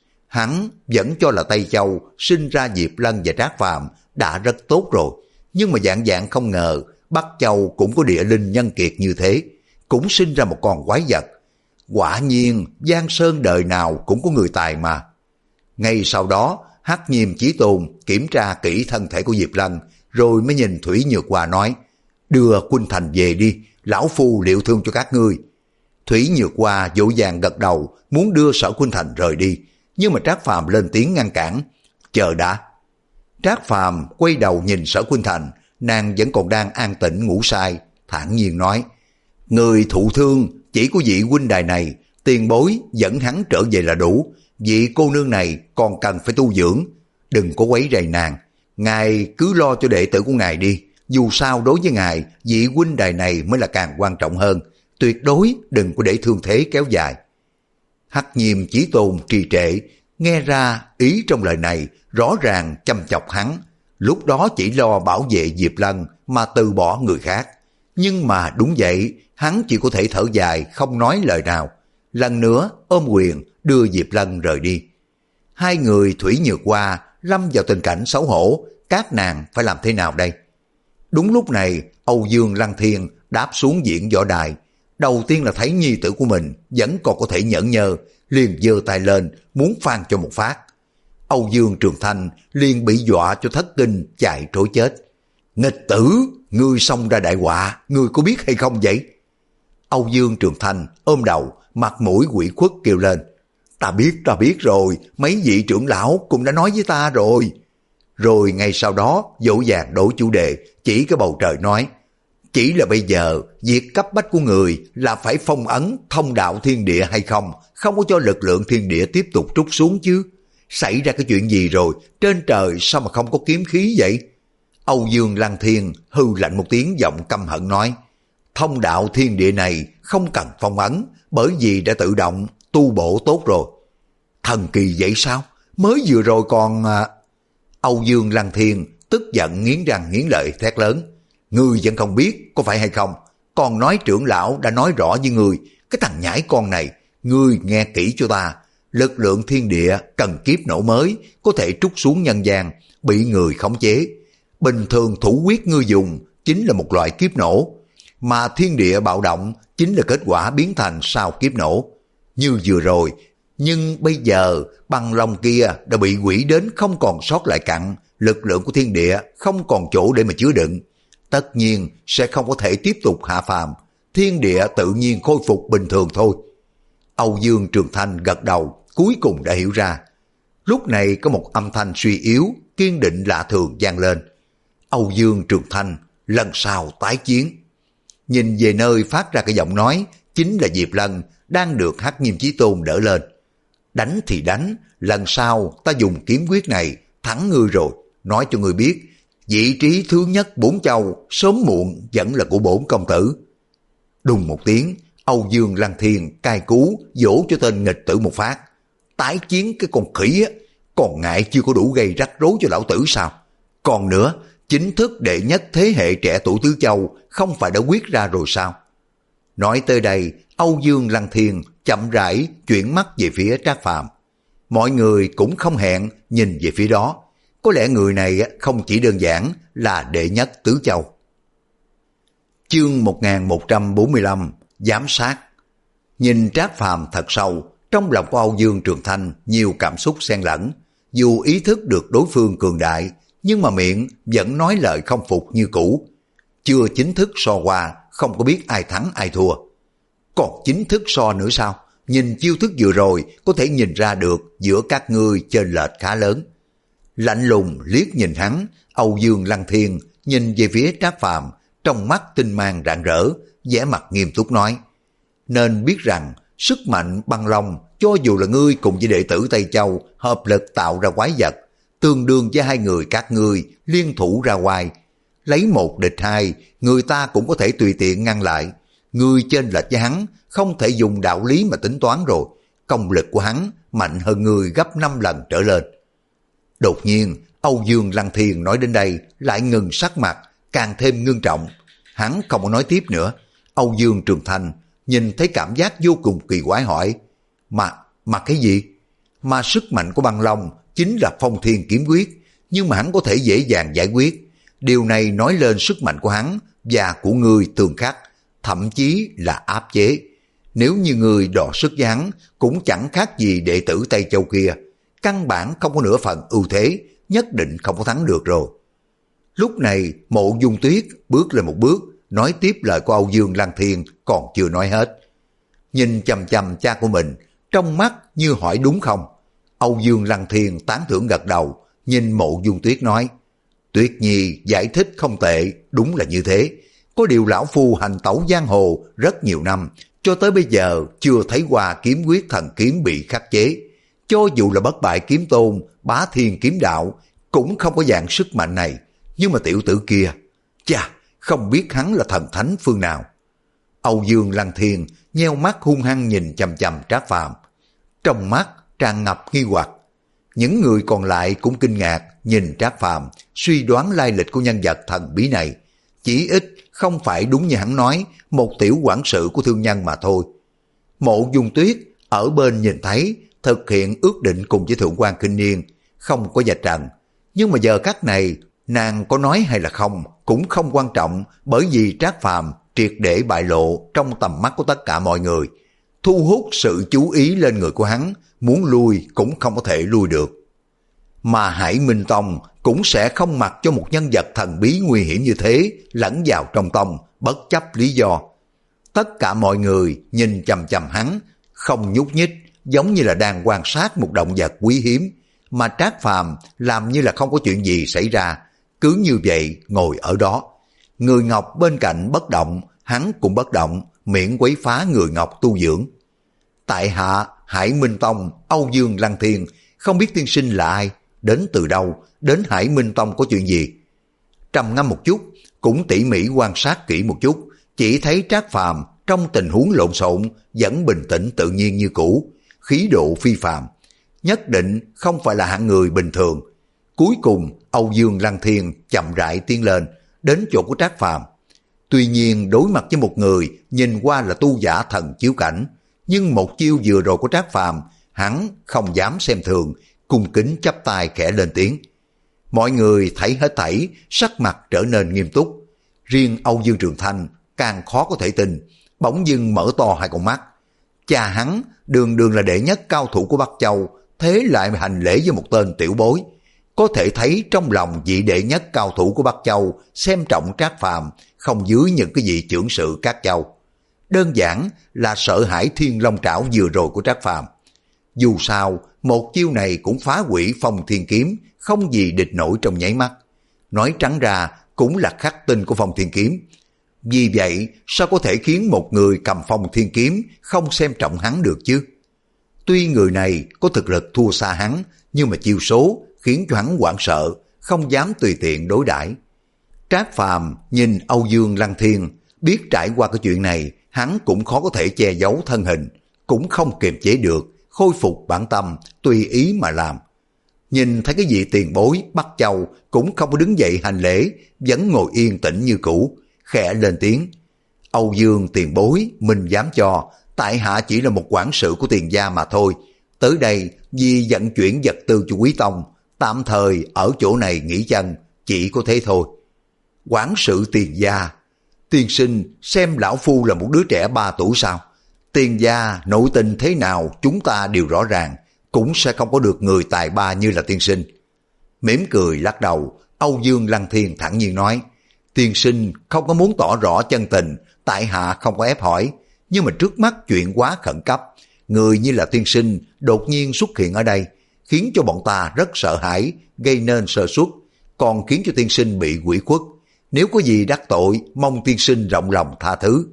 Hắn vẫn cho là Tây Châu sinh ra Diệp Lân và Trác Phàm đã rất tốt rồi, nhưng mà dạng dạng không ngờ Bắc Châu cũng có địa linh nhân kiệt như thế, cũng sinh ra một con quái vật. Quả nhiên Giang Sơn đời nào cũng có người tài mà. Ngay sau đó Hắc Nhiêm Chí Tôn kiểm tra kỹ thân thể của Diệp Lân, rồi mới nhìn Thủy Nhược Hoa nói: đưa Khuynh Thành về đi, lão phu liệu thương cho các ngươi. Thủy Nhược Hoa vội vàng gật đầu, muốn đưa Sở Khuynh Thành rời đi, nhưng mà Trác Phàm lên tiếng ngăn cản. Chờ đã. Trác Phàm quay đầu nhìn Sở Khuynh Thành, nàng vẫn còn đang an tĩnh ngủ say, thản nhiên nói: người thụ thương chỉ có vị huynh đài này, tiền bối dẫn hắn trở về là đủ. Vị cô nương này còn cần phải tu dưỡng, đừng có quấy rầy nàng. Ngài cứ lo cho đệ tử của ngài đi, dù sao đối với ngài, vị huynh đài này mới là càng quan trọng hơn. Tuyệt đối đừng có để thương thế kéo dài. Hắc Nhiêm Chí Tôn trì trệ, nghe ra ý trong lời này rõ ràng châm chọc hắn. Lúc đó chỉ lo bảo vệ Diệp Lân mà từ bỏ người khác. Nhưng mà đúng vậy, hắn chỉ có thể thở dài không nói lời nào. Lần nữa ôm quyền đưa Diệp Lân rời đi. Hai người Thủy Nhược Hoa lâm vào tình cảnh xấu hổ, các nàng phải làm thế nào đây? Đúng lúc này Âu Dương Lăng Thiên đáp xuống diễn võ đài. Đầu tiên là thấy nhi tử của mình vẫn còn có thể nhẫn nhơ, liền giơ tay lên muốn phang cho một phát. Âu Dương Trường Thanh liền bị dọa cho thất kinh chạy trối chết. Nghịch tử, ngươi xông ra đại họa, ngươi có biết hay không vậy? Âu Dương Trường Thanh ôm đầu, mặt mũi quỷ khuất kêu lên: ta biết, ta biết rồi, mấy vị trưởng lão cũng đã nói với ta rồi. Rồi ngay sau đó dỗ dàng đổi chủ đề, chỉ cái bầu trời nói: chỉ là bây giờ việc cấp bách của người là phải phong ấn thông đạo thiên địa hay không, không có cho lực lượng thiên địa tiếp tục trút xuống chứ. Xảy ra cái chuyện gì rồi, trên trời sao mà không có kiếm khí vậy? Âu Dương Lăng Thiên hư lạnh một tiếng giọng căm hận nói: thông đạo thiên địa này không cần phong ấn, bởi vì đã tự động tu bổ tốt rồi. Thần kỳ vậy sao? Mới vừa rồi còn... À... Âu Dương Lăng Thiên tức giận nghiến răng nghiến lợi thét lớn: ngươi vẫn không biết có phải hay không? Còn nói trưởng lão đã nói rõ với ngươi, cái thằng nhãi con này, ngươi nghe kỹ cho ta. Lực lượng thiên địa cần kiếp nổ mới có thể trút xuống nhân gian, bị người khống chế. Bình thường thủ quyết ngươi dùng chính là một loại kiếp nổ, mà thiên địa bạo động chính là kết quả biến thành sau kiếp nổ. Như vừa rồi, nhưng bây giờ băng long kia đã bị hủy đến không còn sót lại cặn, lực lượng của thiên địa không còn chỗ để mà chứa đựng, tất nhiên sẽ không có thể tiếp tục hạ phàm, thiên địa tự nhiên khôi phục bình thường thôi. Âu Dương Trường Thanh gật đầu, cuối cùng đã hiểu ra. Lúc này có một âm thanh suy yếu, kiên định lạ thường vang lên: Âu Dương Trường Thanh, lần sau tái chiến. Nhìn về nơi phát ra cái giọng nói, chính là Diệp Lân đang được Hắc Nhiêm Chí Tôn đỡ lên. Đánh thì đánh, lần sau ta dùng kiếm quyết này thắng ngươi rồi, nói cho ngươi biết, vị trí thứ nhất bốn châu sớm muộn vẫn là của bổn công tử. Đùng một tiếng, Âu Dương Lăng Thiên cai cú vỗ cho tên nghịch tử một phát. Tái chiến cái con khỉ á, còn ngại chưa có đủ gây rắc rối cho lão tử sao? Còn nữa, chính thức đệ nhất thế hệ trẻ tuổi tứ châu không phải đã quyết ra rồi sao? Nói tới đây, Âu Dương Lăng Thiên chậm rãi chuyển mắt về phía Trác Phàm. Mọi người cũng không hẹn nhìn về phía đó. Có lẽ người này không chỉ đơn giản là đệ nhất tứ châu. Chương một nghìn một trăm bốn mươi lăm, giám sát. Nhìn Trác Phàm thật sâu, trong lòng của Âu Dương Trường Thanh nhiều cảm xúc xen lẫn. Dù ý thức được đối phương cường đại, nhưng mà miệng vẫn nói lời không phục như cũ. Chưa chính thức so qua, không có biết ai thắng ai thua. Còn chính thức so nữa sao? Nhìn chiêu thức vừa rồi có thể nhìn ra được giữa các ngươi chênh lệch khá lớn. Lạnh lùng liếc nhìn hắn, Âu Dương Lăng Thiên nhìn về phía Trác Phàm, trong mắt tinh mang rạng rỡ, vẻ mặt nghiêm túc nói, nên biết rằng sức mạnh băng long cho dù là ngươi cùng với đệ tử Tây Châu hợp lực tạo ra quái vật, tương đương với hai người các ngươi liên thủ ra ngoài, lấy một địch hai, người ta cũng có thể tùy tiện ngăn lại. Ngươi chênh lệch với hắn, không thể dùng đạo lý mà tính toán rồi, công lực của hắn mạnh hơn ngươi gấp năm lần trở lên. Đột nhiên, Âu Dương Lăng Thiên nói đến đây lại ngừng sắc mặt, càng thêm ngưng trọng. Hắn không có nói tiếp nữa. Âu Dương Trường Thanh nhìn thấy cảm giác vô cùng kỳ quái hỏi, Mà, mà cái gì? Mà sức mạnh của băng long chính là phong thiên kiếm quyết, nhưng mà hắn có thể dễ dàng giải quyết. Điều này nói lên sức mạnh của hắn và của ngươi tương khắc, thậm chí là áp chế. Nếu như ngươi đọ sức với hắn, cũng chẳng khác gì đệ tử Tây Châu kia. Căn bản không có nửa phần ưu thế, nhất định không có thắng được rồi. Lúc này, Mộ Dung Tuyết bước lên một bước, nói tiếp lời của Âu Dương Lăng Thiên còn chưa nói hết. Nhìn chằm chằm cha của mình, trong mắt như hỏi đúng không? Âu Dương Lăng Thiên tán thưởng gật đầu, nhìn Mộ Dung Tuyết nói, Tuyết Nhi giải thích không tệ, đúng là như thế. Có điều lão phu hành tẩu giang hồ rất nhiều năm, cho tới bây giờ chưa thấy qua kiếm quyết thần kiếm bị khắc chế. Cho dù là bất bại kiếm tôn, bá thiên kiếm đạo, cũng không có dạng sức mạnh này. Nhưng mà tiểu tử kia, chà, không biết hắn là thần thánh phương nào. Âu Dương Lăng Thiên nheo mắt hung hăng nhìn chằm chằm Trác Phàm, trong mắt tràn ngập nghi hoặc. Những người còn lại cũng kinh ngạc nhìn Trác Phàm, suy đoán lai lịch của nhân vật thần bí này. Chỉ ít không phải đúng như hắn nói, một tiểu quản sự của thương nhân mà thôi. Mộ Dung Tuyết ở bên nhìn thấy, thực hiện ước định cùng với Thượng quan Kinh Niên, không có vạch trần. Nhưng mà giờ khắc này, nàng có nói hay là không cũng không quan trọng, bởi vì Trác Phàm triệt để bại lộ trong tầm mắt của tất cả mọi người, thu hút sự chú ý lên người của hắn, muốn lui cũng không có thể lui được. Mà Hải Minh Tông cũng sẽ không mặc cho một nhân vật thần bí nguy hiểm như thế lẫn vào trong tông, bất chấp lý do. Tất cả mọi người nhìn chằm chằm hắn, không nhúc nhích, giống như là đang quan sát một động vật quý hiếm, mà Trác Phàm làm như là không có chuyện gì xảy ra, cứ như vậy ngồi ở đó. Người Ngọc bên cạnh bất động, hắn cũng bất động, miễn quấy phá người Ngọc tu dưỡng. Tại hạ Hải Minh Tông Âu Dương Lăng Thiên, không biết tiên sinh là ai, đến từ đâu, đến Hải Minh Tông có chuyện gì? Trầm ngâm một chút, cũng tỉ mỉ quan sát kỹ một chút, chỉ thấy Trác Phàm trong tình huống lộn xộn vẫn bình tĩnh tự nhiên như cũ, khí độ phi phàm, nhất định không phải là hạng người bình thường. Cuối cùng Âu Dương Lăng Thiên chậm rãi tiến lên, đến chỗ của Trác Phàm. Tuy nhiên đối mặt với một người nhìn qua là tu giả thần chiếu cảnh, nhưng một chiêu vừa rồi của Trác Phàm, hắn không dám xem thường, cung kính chắp tay khẽ lên tiếng. Mọi người thấy hết thảy, sắc mặt trở nên nghiêm túc. Riêng Âu Dương Trường Thanh càng khó có thể tin, bỗng dưng mở to hai con mắt. Cha hắn đường đường là đệ nhất cao thủ của Bắc Châu, thế lại hành lễ với một tên tiểu bối. Có thể thấy trong lòng vị đệ nhất cao thủ của Bắc Châu xem trọng Trác Phàm không dưới những cái vị trưởng sự các châu. Đơn giản là sợ hãi Thiên Long Trảo vừa rồi của Trác Phàm. Dù sao, một chiêu này cũng phá hủy Phong Thiên Kiếm, không gì địch nổi trong nháy mắt. Nói trắng ra cũng là khắc tinh của Phong Thiên Kiếm. Vì vậy, sao có thể khiến một người cầm Phong Thiên Kiếm không xem trọng hắn được chứ? Tuy người này có thực lực thua xa hắn, nhưng mà chiêu số khiến cho hắn hoảng sợ, không dám tùy tiện đối đãi. Trác Phàm nhìn Âu Dương Lăng Thiên, biết trải qua cái chuyện này, hắn cũng khó có thể che giấu thân hình, cũng không kiềm chế được, khôi phục bản tâm, tùy ý mà làm. Nhìn thấy cái vị tiền bối Bắc Châu cũng không có đứng dậy hành lễ, vẫn ngồi yên tĩnh như cũ, khẽ lên tiếng. Âu Dương tiền bối, mình dám cho, tại hạ chỉ là một quản sự của Tiền gia mà thôi. Tới đây vì vận chuyển vật tư cho Quý Tông, tạm thời ở chỗ này nghỉ chân, chỉ có thế thôi. Quản sự Tiền gia, tiên sinh xem lão phu là một đứa trẻ ba tuổi sao? Tiền gia nội tình thế nào chúng ta đều rõ ràng, cũng sẽ không có được người tài ba như là tiên sinh. Mỉm cười lắc đầu, Âu Dương Lăng Thiên thẳng nhiên nói, tiên sinh không có muốn tỏ rõ chân tình, tại hạ không có ép hỏi, nhưng mà trước mắt chuyện quá khẩn cấp, người như là tiên sinh đột nhiên xuất hiện ở đây, khiến cho bọn ta rất sợ hãi, gây nên sơ suất, còn khiến cho tiên sinh bị quỷ khuất. nếu có gì đắc tội, mong tiên sinh rộng lòng tha thứ.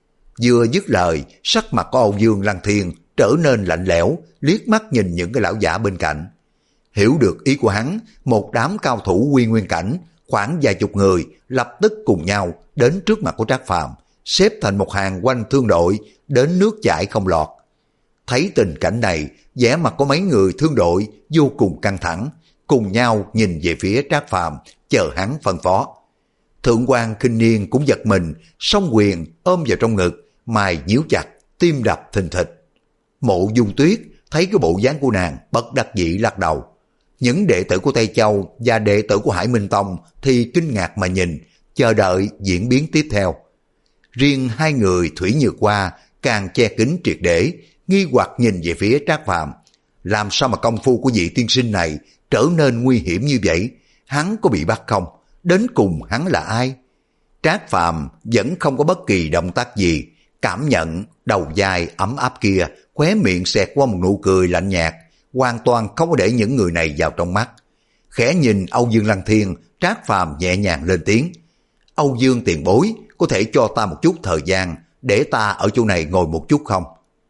Vừa dứt lời, sắc mặt của Âu Dương Lăng Thiên trở nên lạnh lẽo, liếc mắt nhìn những cái lão giả bên cạnh. Hiểu được ý của hắn, một đám cao thủ quy nguyên cảnh, khoảng vài chục người, lập tức cùng nhau đến trước mặt của Trác Phàm, xếp thành một hàng quanh thương đội, đến nước chảy không lọt. Thấy tình cảnh này, vẻ mặt của mấy người thương đội vô cùng căng thẳng, cùng nhau nhìn về phía Trác Phàm, chờ hắn phân phó. Thượng quan Kinh Niên cũng giật mình, song quyền ôm vào trong ngực, mày nhíu chặt, tim đập thình thịch. Mộ Dung Tuyết thấy cái bộ dáng của nàng, bất đắc dĩ lắc đầu. Những đệ tử của Tây Châu và đệ tử của Hải Minh Tông thì kinh ngạc mà nhìn, chờ đợi diễn biến tiếp theo. Riêng hai người Thủy Nhược Hoa càng che kín triệt để, nghi hoặc nhìn về phía Trác Phàm. Làm sao mà công phu của vị tiên sinh này trở nên nguy hiểm như vậy? Hắn có bị bắt không? Đến cùng hắn là ai? Trác Phàm vẫn không có bất kỳ động tác gì, cảm nhận đầu vai ấm áp kia, khóe miệng xẹt qua một nụ cười lạnh nhạt, hoàn toàn không có để những người này vào trong mắt. Khẽ nhìn Âu Dương Lăng Thiên, Trác Phàm nhẹ nhàng lên tiếng. Âu Dương tiền bối, có thể cho ta một chút thời gian, để ta ở chỗ này ngồi một chút không?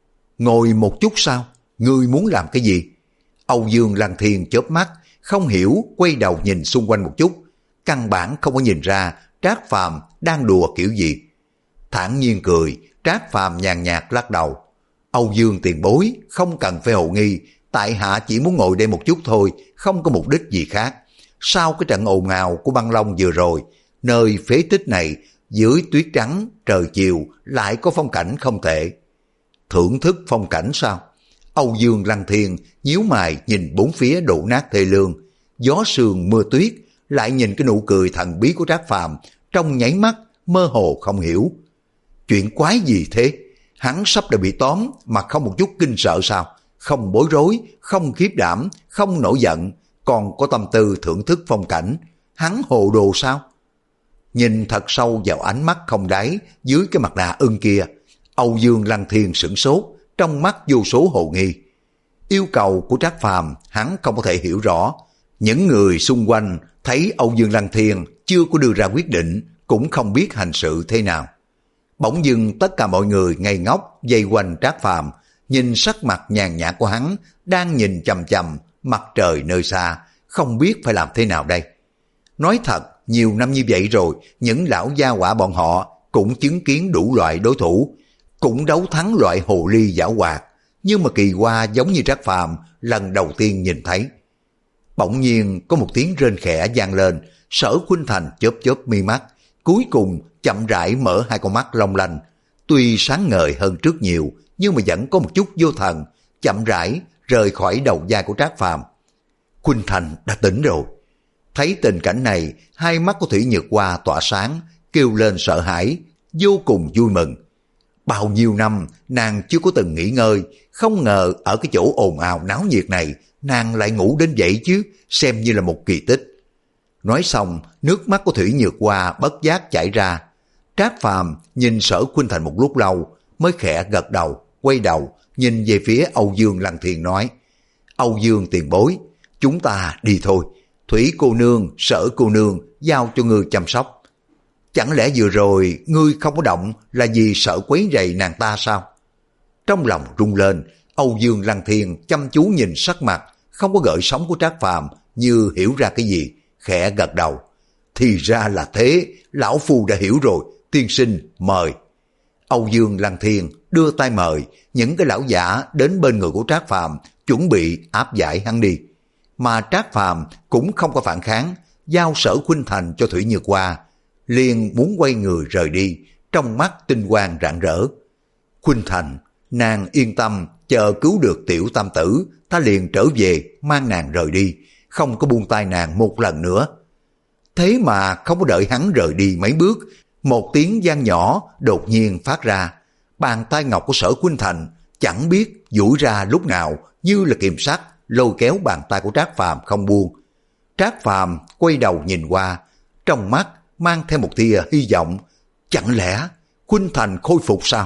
Ngồi một chút sao? Ngươi muốn làm cái gì? Âu Dương Lăng Thiên chớp mắt, không hiểu, quay đầu nhìn xung quanh một chút, căn bản không có nhìn ra Trác Phàm đang đùa kiểu gì. Thản nhiên cười, Trác Phàm nhàn nhạt lắc đầu. Âu Dương tiền bối, không cần phải hồ nghi, tại hạ chỉ muốn ngồi đây một chút thôi, không có mục đích gì khác. Sau cái trận ồn ào của băng long vừa rồi, nơi phế tích này, dưới tuyết trắng, trời chiều, lại có phong cảnh không tệ. Thưởng thức phong cảnh sao? Âu Dương Lăng Thiên nhíu mày nhìn bốn phía đổ nát thê lương, gió sương mưa tuyết, lại nhìn cái nụ cười thần bí của Trác Phàm, trong nháy mắt mơ hồ không hiểu. Chuyện quái gì thế? Hắn sắp đã bị tóm mà không một chút kinh sợ sao? Không bối rối, không khiếp đảm, không nổi giận, còn có tâm tư thưởng thức phong cảnh. Hắn hồ đồ sao? Nhìn thật sâu vào ánh mắt không đáy dưới cái mặt nạ ưng kia, Âu Dương Lăng Thiên sửng sốt, trong mắt vô số hồ nghi. Yêu cầu của Trác Phàm hắn không có thể hiểu rõ. Những người xung quanh thấy Âu Dương Lăng Thiên chưa có đưa ra quyết định, cũng không biết hành sự thế nào. Bỗng dưng tất cả mọi người ngây ngốc vây quanh Trác Phàm, nhìn sắc mặt nhàn nhã của hắn, đang nhìn chằm chằm mặt trời nơi xa, không biết phải làm thế nào đây. Nói thật, nhiều năm như vậy rồi, những lão gia hỏa bọn họ cũng chứng kiến đủ loại đối thủ, cũng đấu thắng loại hồ ly giảo hoạt, nhưng mà kỳ qua giống như Trác Phàm lần đầu tiên nhìn thấy. Bỗng nhiên có một tiếng rên khẽ vang lên, Sở Khuynh Thành chớp chớp mi mắt, cuối cùng chậm rãi mở hai con mắt long lanh, tuy sáng ngời hơn trước nhiều, nhưng mà vẫn có một chút vô thần, chậm rãi rời khỏi đầu vai của Trác Phàm. Khuynh Thành đã tỉnh rồi. Thấy tình cảnh này, hai mắt của Thủy Nhược Hoa tỏa sáng, kêu lên sợ hãi, vô cùng vui mừng. Bao nhiêu năm nàng chưa có từng nghỉ ngơi, không ngờ ở cái chỗ ồn ào náo nhiệt này nàng lại ngủ đến vậy chứ, xem như là một kỳ tích. Nói xong, nước mắt của Thủy Nhược Hoa bất giác chảy ra. Trác Phàm nhìn Sở Khuynh Thành một lúc lâu, mới khẽ gật đầu, quay đầu, nhìn về phía Âu Dương Lăng Thiên nói, Âu Dương tiền bối, chúng ta đi thôi, Thủy cô nương, Sở cô nương, giao cho ngươi chăm sóc. Chẳng lẽ vừa rồi ngươi không có động là vì sợ quấy rầy nàng ta sao? Trong lòng rung lên, Âu Dương Lăng Thiên chăm chú nhìn sắc mặt không có gợn sóng của Trác Phàm, như hiểu ra cái gì, khẽ gật đầu. Thì ra là thế, lão phu đã hiểu rồi, tiên sinh mời. Âu Dương Lăng Thiên đưa tay mời, những cái lão giả đến bên người của Trác Phàm chuẩn bị áp giải hắn đi. Mà Trác Phàm cũng không có phản kháng, giao Sở Khuynh Thành cho Thủy Nhược Hoa, liền muốn quay người rời đi, trong mắt tinh quang rạng rỡ. Khuynh Thành, nàng yên tâm, chờ cứu được tiểu tam tử, ta liền trở về mang nàng rời đi, không có buông tay nàng một lần nữa. Thế mà không có đợi hắn rời đi mấy bước, một tiếng vang nhỏ đột nhiên phát ra. Bàn tay ngọc của Sở Khuynh Thành chẳng biết duỗi ra lúc nào, như là kìm sắt lôi kéo bàn tay của Trác Phàm không buông. Trác Phàm quay đầu nhìn qua, trong mắt mang theo một tia hy vọng, chẳng lẽ Khuynh Thành khôi phục sao?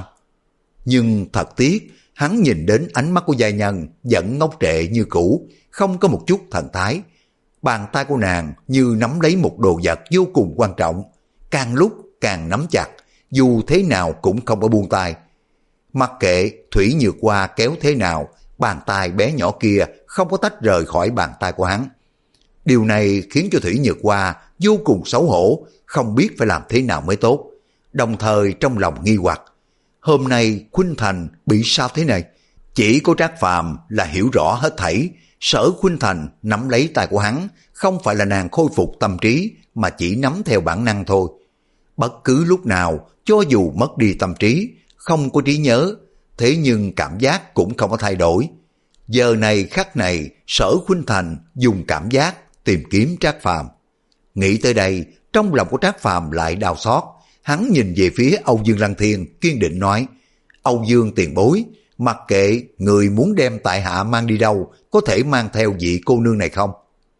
Nhưng thật tiếc, hắn nhìn đến ánh mắt của giai nhân vẫn ngốc trệ như cũ, không có một chút thần thái. Bàn tay của nàng như nắm lấy một đồ vật vô cùng quan trọng, càng lúc càng nắm chặt, dù thế nào cũng không có buông tay. Mặc kệ Thủy Nhược Hoa kéo thế nào, bàn tay bé nhỏ kia không có tách rời khỏi bàn tay của hắn. Điều này khiến cho Thủy Nhược Hoa vô cùng xấu hổ, không biết phải làm thế nào mới tốt. Đồng thời trong lòng nghi hoặc, hôm nay Khuynh Thành bị sao thế này? Chỉ có Trác Phàm là hiểu rõ hết thảy. Sở Khuynh Thành nắm lấy tay của hắn, không phải là nàng khôi phục tâm trí, mà chỉ nắm theo bản năng thôi. Bất cứ lúc nào, cho dù mất đi tâm trí, không có trí nhớ, thế nhưng cảm giác cũng không có thay đổi. Giờ này khắc này, Sở Khuynh Thành dùng cảm giác tìm kiếm Trác Phàm. Nghĩ tới đây, trong lòng của Trác Phàm lại đau xót. Hắn nhìn về phía Âu Dương Lăng Thiên, kiên định nói, Âu Dương tiền bối, mặc kệ người muốn đem tại hạ mang đi đâu, có thể mang theo vị cô nương này không?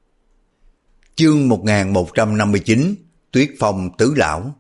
Chương một nghìn một trăm năm mươi chín, Tuyết Phong Tứ Lão.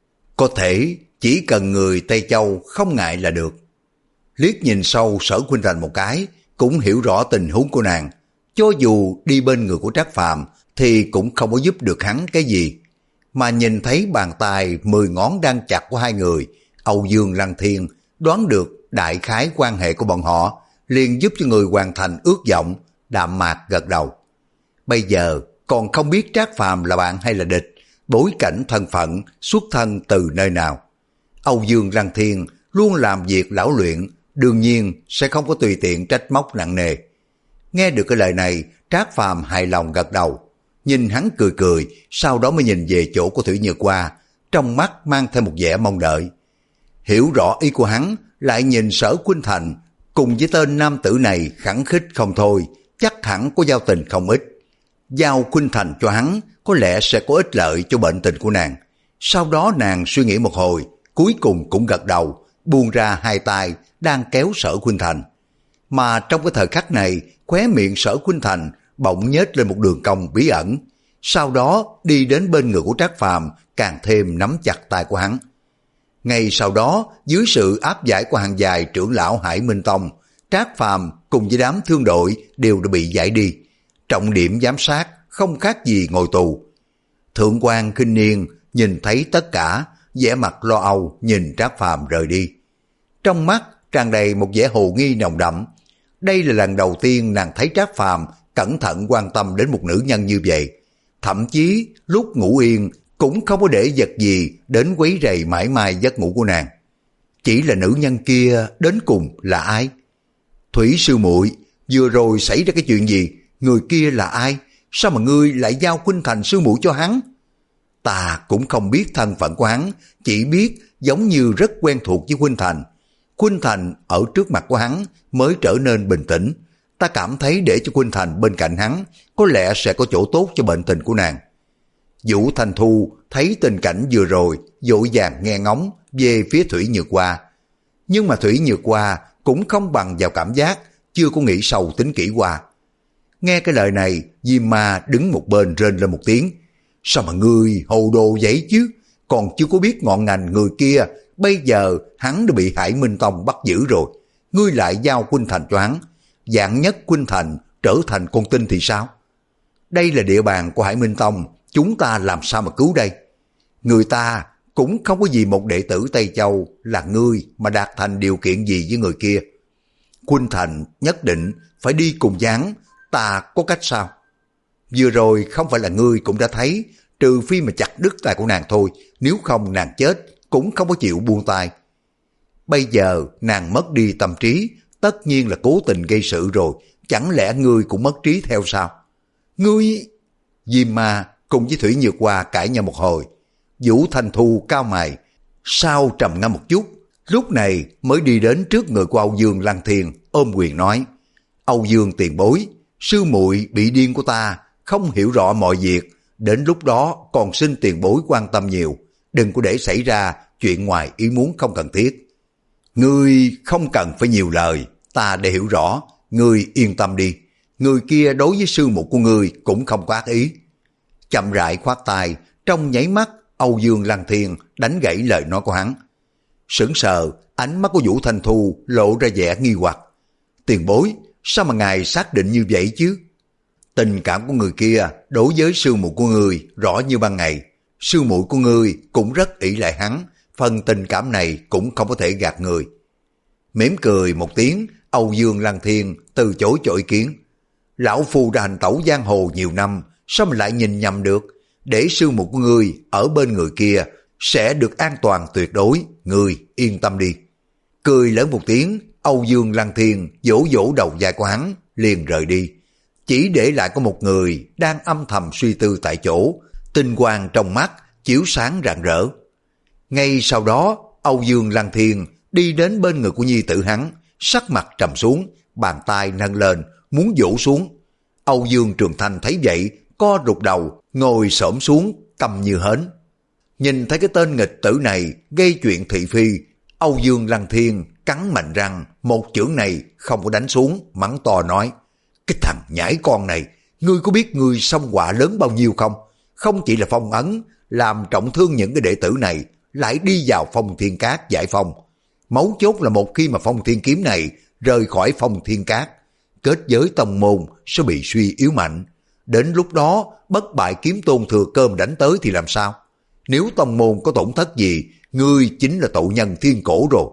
Có thể, chỉ cần người Tây Châu không ngại là được. Liếc nhìn sâu Sở Khuynh Thành một cái, cũng hiểu rõ tình huống của nàng. Cho dù đi bên người của Trác Phàm thì cũng không có giúp được hắn cái gì. Mà nhìn thấy bàn tay mười ngón đang chặt của hai người, Âu Dương Lăng Thiên đoán được đại khái quan hệ của bọn họ, liền giúp cho người hoàn thành ước vọng, đạm mạc gật đầu. Bây giờ còn không biết Trác Phàm là bạn hay là địch, bối cảnh thân phận, xuất thân từ nơi nào. Âu Dương Lăng Thiên luôn làm việc lão luyện, đương nhiên sẽ không có tùy tiện trách móc nặng nề. Nghe được cái lời này, Trác Phàm hài lòng gật đầu, nhìn hắn cười cười, sau đó mới nhìn về chỗ của Thủy Nhược Hoa, trong mắt mang theo một vẻ mong đợi. Hiểu rõ ý của hắn, lại nhìn Sở Khuynh Thành cùng với tên nam tử này khẳng khích không thôi, chắc hẳn có giao tình không ít. Giao Khuynh Thành cho hắn có lẽ sẽ có ích lợi cho bệnh tình của nàng. Sau đó nàng suy nghĩ một hồi, cuối cùng cũng gật đầu, buông ra hai tay đang kéo Sở Khuynh Thành. Mà trong cái thời khắc này, khóe miệng Sở Khuynh Thành bỗng nhếch lên một đường cong bí ẩn, sau đó đi đến bên người của Trác Phàm, càng thêm nắm chặt tay của hắn. Ngay sau đó, dưới sự áp giải của hàng dài trưởng lão Hải Minh Tông, Trác Phàm cùng với đám thương đội đều đã bị giải đi. Trọng điểm giám sát không khác gì ngồi tù. Thượng quan Khinh Niên nhìn thấy tất cả, vẻ mặt lo âu nhìn Trác Phàm rời đi. Trong mắt tràn đầy một vẻ hồ nghi nồng đậm. Đây là lần đầu tiên nàng thấy Trác Phàm cẩn thận quan tâm đến một nữ nhân như vậy. Thậm chí lúc ngủ yên cũng không có để vật gì đến quấy rầy mãi mai giấc ngủ của nàng. Chỉ là nữ nhân kia đến cùng là ai? Thủy sư muội, vừa rồi xảy ra cái chuyện gì? Người kia là ai? Sao mà ngươi lại giao Khuynh Thành sư muội cho hắn? Ta cũng không biết thân phận của hắn, chỉ biết giống như rất quen thuộc với Khuynh Thành. Khuynh Thành ở trước mặt của hắn mới trở nên bình tĩnh. Ta cảm thấy để cho Khuynh Thành bên cạnh hắn có lẽ sẽ có chỗ tốt cho bệnh tình của nàng. Vũ Thanh Thu thấy tình cảnh vừa rồi, vội vàng nghe ngóng về phía Thủy Nhược Hoa. Nhưng mà Thủy Nhược Hoa cũng không bằng vào cảm giác, chưa có nghĩ sâu tính kỹ qua. Nghe cái lời này, Diêm Ma đứng một bên rên lên một tiếng. Sao mà ngươi hồ đồ vậy chứ? Còn chưa có biết ngọn ngành người kia, bây giờ hắn đã bị Hải Minh Tông bắt giữ rồi. Ngươi lại giao Khuynh Thành cho hắn. Vạn nhất Khuynh Thành trở thành con tin thì sao? Đây là địa bàn của Hải Minh Tông, chúng ta làm sao mà cứu đây? Người ta cũng không có gì một đệ tử Tây Châu là ngươi mà đạt thành điều kiện gì với người kia. Khuynh Thành nhất định phải đi cùng gián, ta có cách sao? Vừa rồi không phải là ngươi cũng đã thấy, trừ phi mà chặt đứt tay của nàng thôi, nếu không nàng chết cũng không có chịu buông tay. Bây giờ nàng mất đi tâm trí, tất nhiên là cố tình gây sự rồi, chẳng lẽ ngươi cũng mất trí theo sao? Ngươi... Diêm Ma cùng với Thủy Nhược Hoa cãi nhau một hồi. Vũ Thanh Thu cao mày, sau trầm ngâm một chút, lúc này mới đi đến trước người của Âu Dương Lăng Thiên, ôm quyền nói: Âu Dương tiền bối, sư muội bị điên của ta, không hiểu rõ mọi việc, đến lúc đó còn xin tiền bối quan tâm nhiều, đừng có để xảy ra chuyện ngoài ý muốn không cần thiết. Ngươi không cần phải nhiều lời, ta đã hiểu rõ, ngươi yên tâm đi, người kia đối với sư muội của ngươi cũng không có ác ý. Chậm rãi khoát tay, trong nháy mắt Âu Dương Lăng Thiên đánh gãy lời nói của hắn. Sững sờ, ánh mắt của Vũ Thanh Thu lộ ra vẻ nghi hoặc. Tiền bối, sao mà ngài xác định như vậy chứ? Tình cảm của người kia đối với sư muội của người rõ như ban ngày, sư muội của ngươi cũng rất ỷ lại hắn, phần tình cảm này cũng không có thể gạt người. Mỉm cười một tiếng, Âu Dương Lăng Thiên từ chối cho ý kiến. Lão phu đã hành tẩu giang hồ nhiều năm, sao mình lại nhìn nhầm được? Để sư muội của ngươi ở bên người kia sẽ được an toàn tuyệt đối, ngươi yên tâm đi. Cười lớn một tiếng, Âu Dương Lăng Thiên vỗ vỗ đầu vai của hắn, liền rời đi. Chỉ để lại có một người đang âm thầm suy tư tại chỗ, tinh quang trong mắt chiếu sáng rạng rỡ. Ngay sau đó, Âu Dương Lăng Thiên đi đến bên người của nhi tử hắn, sắc mặt trầm xuống, bàn tay nâng lên, muốn vỗ xuống. Âu Dương Trường Thanh thấy vậy, co rụt đầu, ngồi xổm xuống, câm như hến. Nhìn thấy cái tên nghịch tử này gây chuyện thị phi, Âu Dương Lăng Thiên cắn mạnh răng, một chưởng này không có đánh xuống, mắng to nói: cái thằng nhãi con này, ngươi có biết ngươi song họa lớn bao nhiêu không? Không chỉ là phong ấn, làm trọng thương những cái đệ tử này, lại đi vào Phong Thiên Cát giải phong. Mấu chốt là một khi mà Phong Thiên Kiếm này rời khỏi Phong Thiên Cát, kết giới tông môn sẽ bị suy yếu mạnh. Đến lúc đó, bất bại kiếm tôn thừa cơm đánh tới thì làm sao? Nếu tông môn có tổn thất gì, ngươi chính là tội nhân thiên cổ rồi.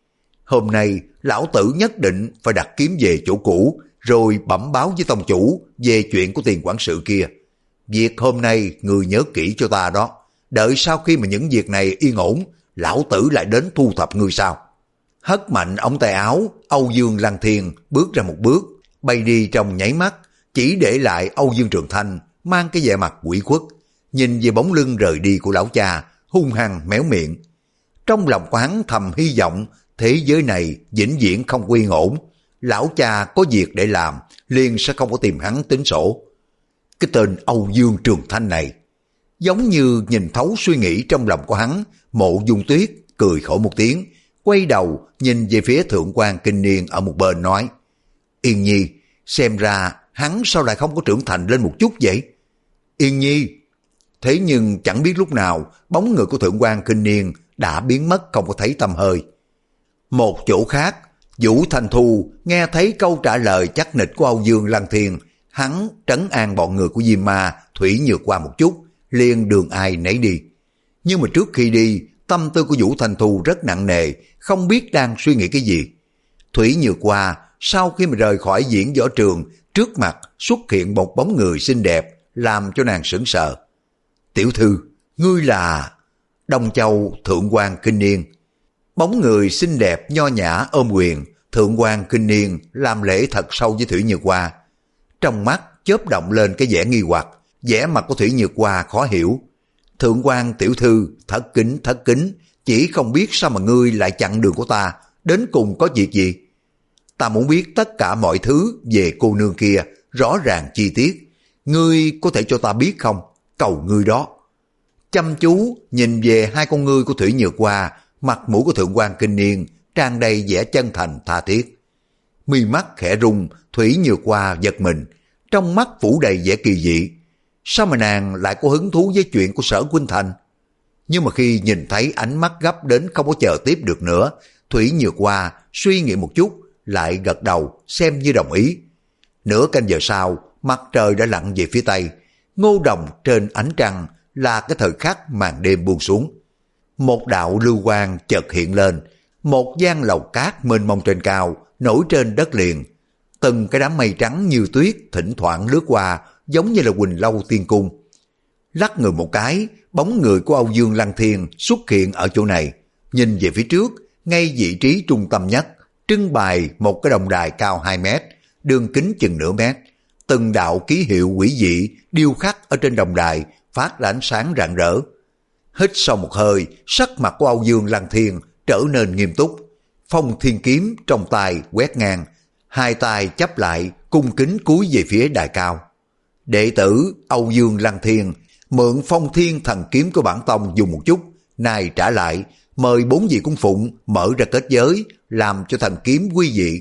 Hôm nay, lão tử nhất định phải đặt kiếm về chỗ cũ, rồi bẩm báo với tông chủ về chuyện của tiền quản sự kia. Việc hôm nay ngươi nhớ kỹ cho ta đó. Đợi sau khi mà những việc này yên ổn, lão tử lại đến thu thập ngươi sao? Hất mạnh ống tay áo, Âu Dương Lăng Thiên bước ra một bước, bay đi trong nháy mắt, chỉ để lại Âu Dương Trường Thanh mang cái vẻ mặt quỷ khuất, nhìn về bóng lưng rời đi của lão cha, hung hăng méo miệng. Trong lòng của hắn thầm hy vọng thế giới này vĩnh viễn không yên ổn, lão cha có việc để làm, liền sẽ không có tìm hắn tính sổ. Cái tên Âu Dương Trường Thanh này, giống như nhìn thấu suy nghĩ trong lòng của hắn, Mộ Dung Tuyết cười khổ một tiếng, quay đầu nhìn về phía Thượng quan Kinh Niên ở một bên nói: Yên Nhi, xem ra hắn sao lại không có trưởng thành lên một chút vậy? Yên Nhi. Thế nhưng chẳng biết lúc nào bóng người của Thượng quan Kinh Niên đã biến mất không có thấy tăm hơi. Một chỗ khác, Vũ Thanh Thu nghe thấy câu trả lời chắc nịch của Âu Dương Lăng Thiên, hắn trấn an bọn người của Diêm Ma Thủy Nhược qua một chút, liền đường ai nấy đi. Nhưng mà trước khi đi, tâm tư của Vũ Thanh Thu rất nặng nề, không biết đang suy nghĩ cái gì. Thủy Nhược qua sau khi mà rời khỏi diễn võ trường, trước mặt xuất hiện một bóng người xinh đẹp, làm cho nàng sững sờ. Tiểu thư, ngươi là... Đông Châu Thượng quan Kinh Niên. Bóng người xinh đẹp nho nhã ôm quyền, Thượng quan Kinh Niên làm lễ thật sâu với Thủy Nhược Hoa. Trong mắt chớp động lên cái vẻ nghi hoặc, vẻ mặt của Thủy Nhược Hoa khó hiểu. Thượng quan tiểu thư, thất kính thất kính, chỉ không biết sao mà ngươi lại chặn đường của ta, đến cùng có việc gì? Ta muốn biết tất cả mọi thứ về cô nương kia, rõ ràng chi tiết. Ngươi có thể cho ta biết không? Cầu ngươi đó. Chăm chú nhìn về hai con ngươi của Thủy Nhược Hoa, mặt mũi của Thượng quan Kinh Niên tràn đầy vẻ chân thành tha thiết. Mi mắt khẽ rung, Thủy Nhược Hoa giật mình, trong mắt phủ đầy vẻ kỳ dị. Sao mà nàng lại có hứng thú với chuyện của Sở Khuynh Thành? Nhưng mà khi nhìn thấy ánh mắt gấp đến không có chờ tiếp được nữa, Thủy Nhược Hoa suy nghĩ một chút, lại gật đầu xem như đồng ý. Nửa canh giờ sau, mặt trời đã lặn về phía tây, ngô đồng trên ánh trăng là cái thời khắc màn đêm buông xuống. Một đạo lưu quang chợt hiện lên, một gian lầu cát mênh mông trên cao, nổi trên đất liền. Từng cái đám mây trắng như tuyết thỉnh thoảng lướt qua, giống như là Quỳnh Lâu Tiên Cung. Lắc người một cái, bóng người của Âu Dương Lăng Thiên xuất hiện ở chỗ này. Nhìn về phía trước, ngay vị trí trung tâm nhất, trưng bày một cái đồng đài cao hai mét, đường kính chừng nửa mét. Từng đạo ký hiệu quỷ dị điêu khắc ở trên đồng đài phát ra ánh sáng rạng rỡ. Hít sau một hơi, sắc mặt của Âu Dương Lăng Thiên trở nên nghiêm túc. Phong thiên kiếm trong tay quét ngang, hai tay chắp lại cung kính cúi về phía đài cao. Đệ tử Âu Dương Lăng Thiên mượn phong thiên thần kiếm của bản tông dùng một chút, nay trả lại, mời bốn vị cung phụng mở ra kết giới, làm cho thần kiếm quy dị.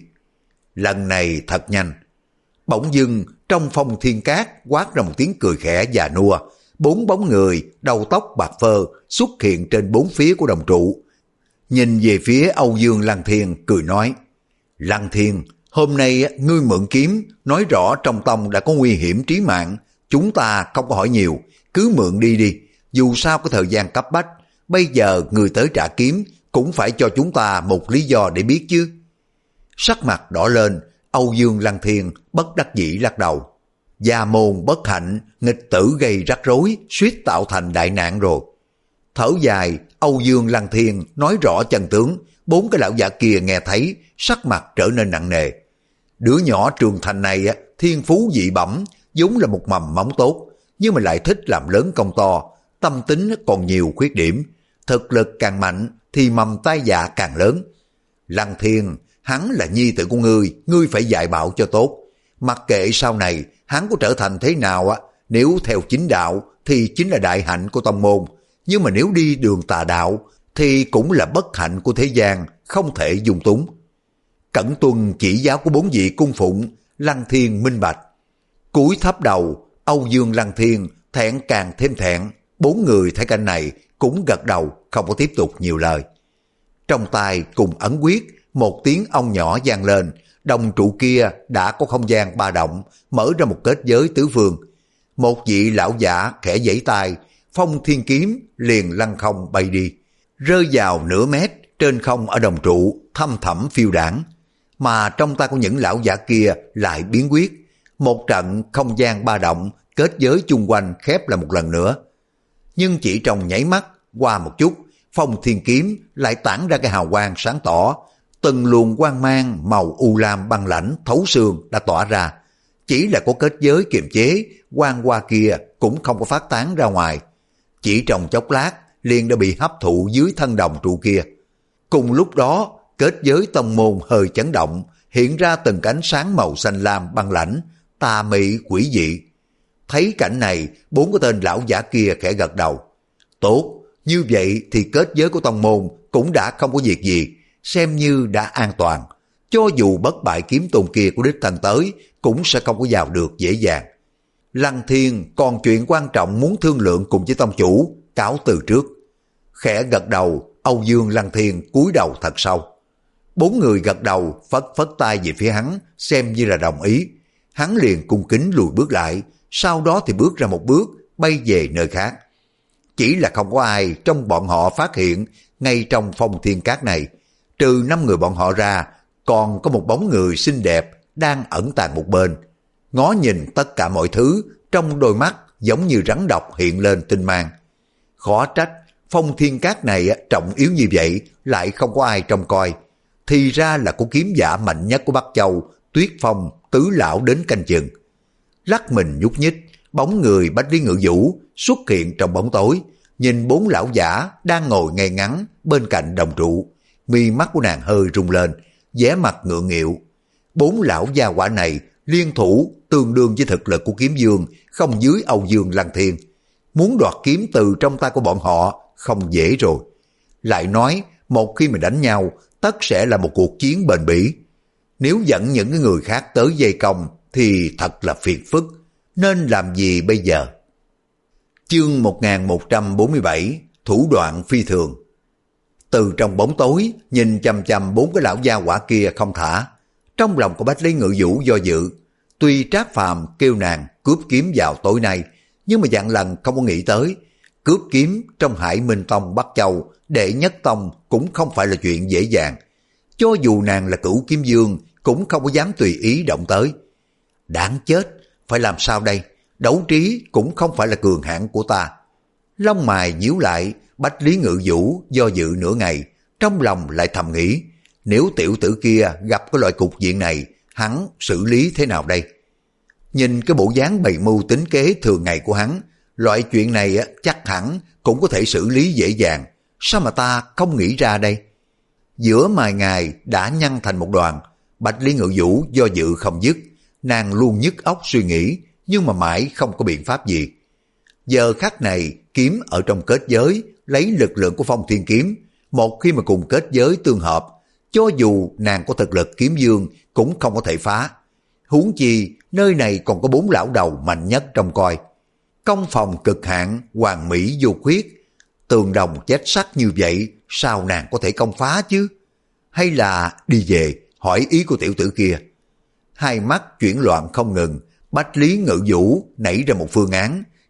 Lần này thật nhanh. Bỗng dưng trong phong thiên cát quát ra một tiếng cười khẽ già nua, bốn bóng người đầu tóc bạc phơ xuất hiện trên bốn phía của đồng trụ. Nhìn về phía Âu Dương Lăng Thiên cười nói: Lăng Thiên, hôm nay ngươi mượn kiếm, nói rõ trong tông đã có nguy hiểm trí mạng, chúng ta không có hỏi nhiều, cứ mượn đi đi, dù sao có thời gian cấp bách, bây giờ người tới trả kiếm cũng phải cho chúng ta một lý do để biết chứ. Sắc mặt đỏ lên, Âu Dương Lăng Thiên bất đắc dĩ lắc đầu. Gia môn bất hạnh, nghịch tử gây rắc rối, suýt tạo thành đại nạn rồi. Thở dài, Âu Dương Lăng Thiên nói rõ chân tướng. Bốn cái lão giả kia nghe thấy, sắc mặt trở nên nặng nề. Đứa nhỏ Trường Thành này thiên phú dị bẩm, vốn là một mầm móng tốt, nhưng mà lại thích làm lớn công to, tâm tính còn nhiều khuyết điểm. Thực lực càng mạnh thì mầm tai dạ càng lớn. Lăng Thiên, hắn là nhi tử của ngươi, ngươi phải dạy bảo cho tốt. Mặc kệ sau này hắn có trở thành thế nào á, nếu theo chính đạo thì chính là đại hạnh của tông môn, nhưng mà nếu đi đường tà đạo thì cũng là bất hạnh của thế gian, không thể dung túng. Cẩn tuân chỉ giáo của bốn vị cung phụng, Lăng Thiên minh bạch. Cúi thấp đầu, Âu Dương Lăng Thiên thẹn càng thêm thẹn. Bốn người thấy cảnh này cũng gật đầu, không có tiếp tục nhiều lời. Trong tay cùng ấn quyết, một tiếng ong nhỏ vang lên, đồng trụ kia đã có không gian ba động, mở ra một kết giới tứ phương. Một vị lão giả khẽ giãy tay, phong thiên kiếm liền lăng không bay đi, rơi vào nửa mét trên không ở đồng trụ, thâm thẳm phiêu đảng. Mà trong tay của những lão giả kia lại biến quyết, một trận không gian ba động, kết giới chung quanh khép lại một lần nữa. Nhưng chỉ trong nháy mắt, qua một chút, phong thiên kiếm lại tản ra cái hào quang sáng tỏ, từng luồng quang mang màu u lam băng lãnh thấu xương đã tỏa ra. Chỉ là có kết giới kiềm chế, quang hoa kia cũng không có phát tán ra ngoài. Chỉ trong chốc lát liền đã bị hấp thụ dưới thân đồng trụ kia. Cùng lúc đó, kết giới tông môn hơi chấn động, hiện ra từng cánh sáng màu xanh lam băng lãnh, tà mị quỷ dị. Thấy cảnh này, bốn cái tên lão giả kia khẽ gật đầu. Tốt, như vậy thì kết giới của tông môn cũng đã không có việc gì, xem như đã an toàn. Cho dù bất bại kiếm tôn kia của đích thân tới, cũng sẽ không có vào được dễ dàng. Lăng Thiên còn chuyện quan trọng muốn thương lượng cùng với tông chủ, cáo từ trước. Khẽ gật đầu, Âu Dương Lăng Thiên cúi đầu thật sâu. Bốn người gật đầu, phất phất tay về phía hắn, xem như là đồng ý. Hắn liền cung kính lùi bước lại, sau đó thì bước ra một bước, bay về nơi khác. Chỉ là không có ai trong bọn họ phát hiện, ngay trong phong thiên cát này, trừ năm người bọn họ ra, còn có một bóng người xinh đẹp đang ẩn tàng một bên. Ngó nhìn tất cả mọi thứ, trong đôi mắt giống như rắn độc hiện lên tinh mang. Khó trách, phong thiên cát này trọng yếu như vậy, lại không có ai trông coi. Thì ra là của kiếm giả mạnh nhất của Bắc Châu, Tuyết Phong, tứ lão đến canh chừng. Lắc mình nhúc nhích, bóng người Bách Lý Ngự Vũ xuất hiện trong bóng tối, nhìn bốn lão giả đang ngồi ngay ngắn bên cạnh đồng trụ. Mi mắt của nàng hơi rung lên, vẻ mặt ngượng nghịu. Bốn lão gia quả này liên thủ tương đương với thực lực của kiếm dương, không dưới Âu Dương Lăng Thiên. Muốn đoạt kiếm từ trong tay của bọn họ không dễ rồi. Lại nói, một khi mà đánh nhau, tất sẽ là một cuộc chiến bền bỉ. Nếu dẫn những người khác tới dây công thì thật là phiền phức. Nên làm gì bây giờ? Chương một nghìn một trăm bốn mươi bảy, thủ đoạn phi thường. Từ trong bóng tối, nhìn chằm chằm bốn cái lão gia quả kia không thả. Trong lòng của Bách Lý Ngự Vũ do dự. Tuy Trác Phàm kêu nàng cướp kiếm vào tối nay, nhưng mà dạng lần không có nghĩ tới. Cướp kiếm trong Hải Minh Tông Bắc Châu, đệ nhất tông cũng không phải là chuyện dễ dàng. Cho dù nàng là cửu kiếm dương, cũng không có dám tùy ý động tới. Đáng chết, phải làm sao đây? Đấu trí cũng không phải là cường hãn của ta. Lông mày nhíu lại, Bách Lý Ngự Vũ do dự nửa ngày, trong lòng lại thầm nghĩ, nếu tiểu tử kia gặp cái loại cục diện này, hắn xử lý thế nào đây? Nhìn cái bộ dáng bày mưu tính kế thường ngày của hắn, loại chuyện này chắc hẳn cũng có thể xử lý dễ dàng. Sao mà ta không nghĩ ra đây? Giữa mài ngày đã nhăn thành một đoàn, Bách Lý Ngự Vũ do dự không dứt, nàng luôn nhức óc suy nghĩ, nhưng mà mãi không có biện pháp gì. Giờ khắc này, kiếm ở trong kết giới, lấy lực lượng của Phong Thiên Kiếm, một khi mà cùng kết giới tương hợp, cho dù nàng có thực lực kiếm dương cũng không có thể phá. Huống chi, nơi này còn có bốn lão đầu mạnh nhất trong coi. Công phòng cực hạn, hoàn mỹ vô khuyết, tường đồng chết sắt như vậy, sao nàng có thể công phá chứ? Hay là đi về, hỏi ý của tiểu tử kia? Hai mắt chuyển loạn không ngừng, Bách Lý Ngự Vũ nảy ra một phương án,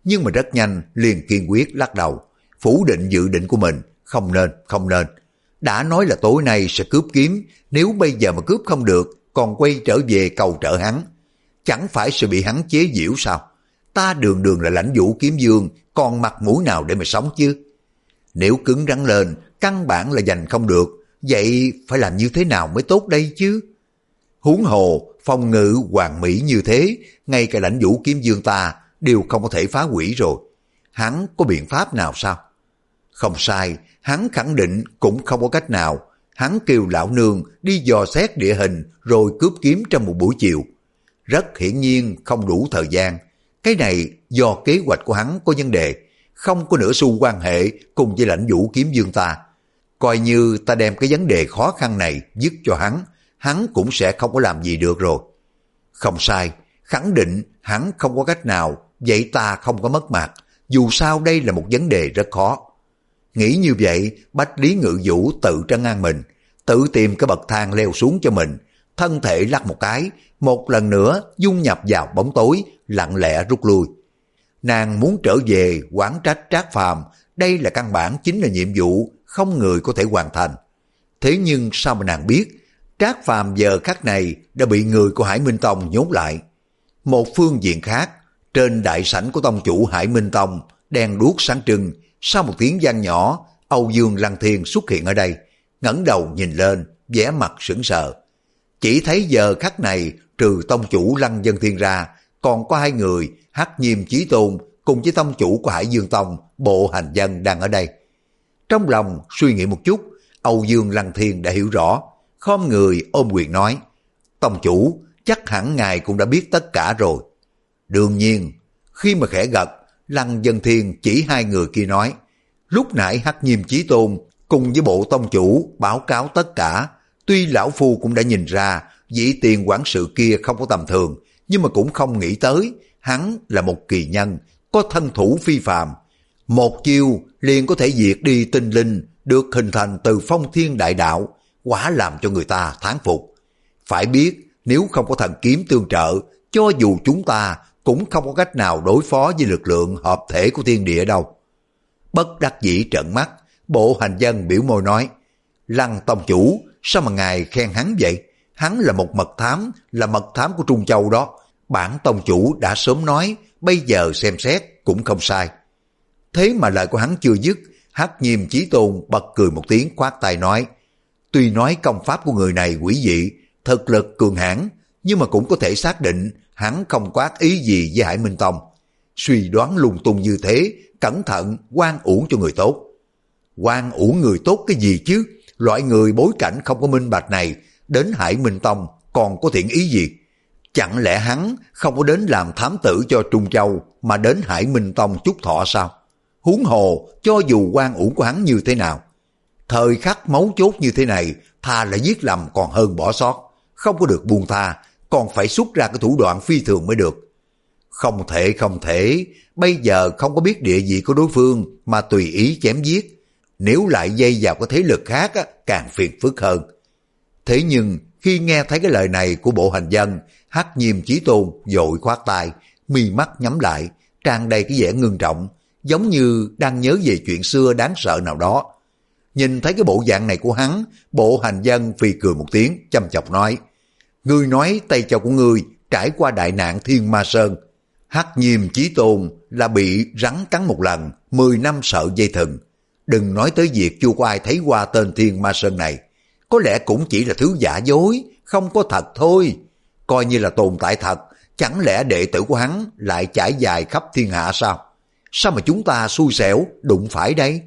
nhưng mà rất nhanh liền kiên quyết lắc đầu, phủ định dự định của mình. Không nên, không nên. Đã nói là tối nay sẽ cướp kiếm, nếu bây giờ mà cướp không được, còn quay trở về cầu trợ hắn, chẳng phải sẽ bị hắn chế giễu sao? Ta đường đường là lãnh vũ kiếm vương, còn mặt mũi nào để mà sống chứ? Nếu cứng rắn lên, căn bản là giành không được, vậy phải làm như thế nào mới tốt đây chứ? Huống hồ, phòng ngự hoàn mỹ như thế, ngay cả lãnh vũ kiếm vương ta đều không có thể phá hủy rồi. Hắn có biện pháp nào sao? Không sai, hắn khẳng định cũng không có cách nào. Hắn kêu lão nương đi dò xét địa hình rồi cướp kiếm trong một buổi chiều. Rất hiển nhiên không đủ thời gian. Cái này do kế hoạch của hắn có vấn đề, không có nửa xu quan hệ cùng với lãnh vũ kiếm vương ta. Coi như ta đem cái vấn đề khó khăn này dứt cho hắn, hắn cũng sẽ không có làm gì được rồi. Không sai, khẳng định hắn không có cách nào, vậy ta không có mất mặt, dù sao đây là một vấn đề rất khó. Nghĩ như vậy, Bách Lý Ngự Vũ tự trấn an mình, tự tìm cái bậc thang leo xuống cho mình, thân thể lắc một cái, một lần nữa dung nhập vào bóng tối, lặng lẽ rút lui. Nàng muốn trở về oán trách Trác Phàm, đây là căn bản chính là nhiệm vụ không người có thể hoàn thành. Thế nhưng sao mà nàng biết, Trác Phàm giờ khắc này đã bị người của Hải Minh Tông nhốt lại. Một phương diện khác, trên đại sảnh của tông chủ Hải Minh Tông, đèn đuốc sáng trưng, sau một tiếng vang nhỏ, Âu Dương Lăng Thiên xuất hiện ở đây, ngẩng đầu nhìn lên, vẻ mặt sững sờ. Chỉ thấy giờ khắc này, trừ tông chủ Lăng Dân Thiên ra, còn có hai người, Hắc Nhiêm Chí Tôn cùng với tông chủ của Hải Dương Tông, Bộ Hành Dân đang ở đây. Trong lòng suy nghĩ một chút, Âu Dương Lăng Thiên đã hiểu rõ, khom người ôm quyền nói, tông chủ, chắc hẳn ngài cũng đã biết tất cả rồi. Đương nhiên, khi mà khẽ gật, Lăng Dân Thiên chỉ hai người kia nói, lúc nãy Hắc Nhiêm Chí Tôn cùng với bộ tông chủ báo cáo tất cả, tuy lão phu cũng đã nhìn ra vị tiền quản sự kia không có tầm thường, nhưng mà cũng không nghĩ tới hắn là một kỳ nhân, có thân thủ phi phàm. Một chiêu liền có thể diệt đi tinh linh được hình thành từ phong thiên đại đạo, quả làm cho người ta thán phục. Phải biết, nếu không có thần kiếm tương trợ, cho dù chúng ta cũng không có cách nào đối phó với lực lượng hợp thể của thiên địa đâu. Bất đắc dĩ trợn mắt, Bộ Hành Dân biểu môi nói, Lăng tông chủ, sao mà ngài khen hắn vậy? Hắn là một mật thám, là mật thám của Trung Châu đó. Bản tông chủ đã sớm nói, bây giờ xem xét cũng không sai. Thế mà lời của hắn chưa dứt, Hắc Nhiêm Chí Tôn bật cười một tiếng khoát tay nói, tuy nói công pháp của người này quỷ dị, thực lực cường hãn, nhưng mà cũng có thể xác định hắn không có ác ý gì với Hải Minh Tông. Suy đoán lung tung như thế, cẩn thận oan uổng cho người tốt. Oan uổng người tốt cái gì chứ? Loại người bối cảnh không có minh bạch này, đến Hải Minh Tông còn có thiện ý gì? Chẳng lẽ hắn không có đến làm thám tử cho Trung Châu, mà đến Hải Minh Tông chúc thọ sao? Huống hồ, cho dù oan uổng của hắn như thế nào, thời khắc mấu chốt như thế này, thà là giết lầm còn hơn bỏ sót, không có được buông tha, còn phải xuất ra cái thủ đoạn phi thường mới được. Không thể, không thể, bây giờ không có biết địa vị của đối phương mà tùy ý chém giết, nếu lại dây vào cái thế lực khác á, càng phiền phức hơn. Thế nhưng khi nghe thấy cái lời này của Bộ Hành Dân, Hắc Nhiêm Chí Tôn vội khoát tay, mi mắt nhắm lại, tràn đầy cái vẻ ngưng trọng, giống như đang nhớ về chuyện xưa đáng sợ nào đó. Nhìn thấy cái bộ dạng này của hắn, Bộ Hành Dân phì cười một tiếng, chăm chọc nói, ngươi nói tay châu của ngươi trải qua đại nạn Thiên Ma Sơn. Hắc Nhiêm Chí Tôn là bị rắn cắn một lần, mười năm sợ dây thừng. Đừng nói tới việc chưa có ai thấy qua tên Thiên Ma Sơn này. Có lẽ cũng chỉ là thứ giả dối, không có thật thôi. Coi như là tồn tại thật, chẳng lẽ đệ tử của hắn lại trải dài khắp thiên hạ sao? Sao mà chúng ta xui xẻo đụng phải đây?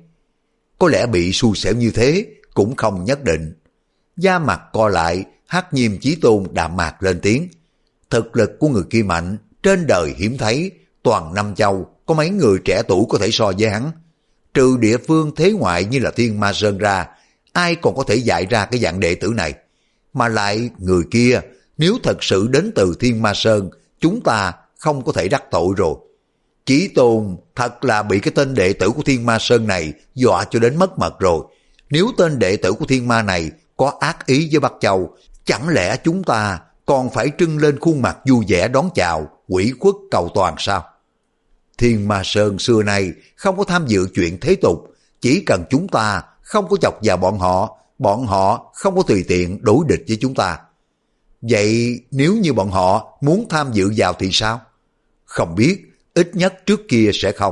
Có lẽ bị xui xẻo như thế cũng không nhất định. Da mặt co lại, Hắc Nhiêm Chí Tôn đạm mạc lên tiếng. Thực lực của người kia mạnh, trên đời hiếm thấy, toàn Nam Châu có mấy người trẻ tuổi có thể so với hắn. Trừ địa phương thế ngoại như là Thiên Ma Sơn ra, ai còn có thể dạy ra cái dạng đệ tử này? Mà lại người kia, nếu thật sự đến từ Thiên Ma Sơn, chúng ta không có thể đắc tội rồi. Chí Tôn thật là bị cái tên đệ tử của Thiên Ma Sơn này dọa cho đến mất mật rồi. Nếu tên đệ tử của Thiên Ma này có ác ý với Bắc Châu, chẳng lẽ chúng ta còn phải trưng lên khuôn mặt vui vẻ đón chào, ủy khuất cầu toàn sao? Thiên Ma Sơn xưa nay không có tham dự chuyện thế tục, chỉ cần chúng ta không có chọc vào bọn họ, bọn họ không có tùy tiện đối địch với chúng ta. Vậy nếu như bọn họ muốn tham dự vào thì sao? Không biết, ít nhất trước kia sẽ không.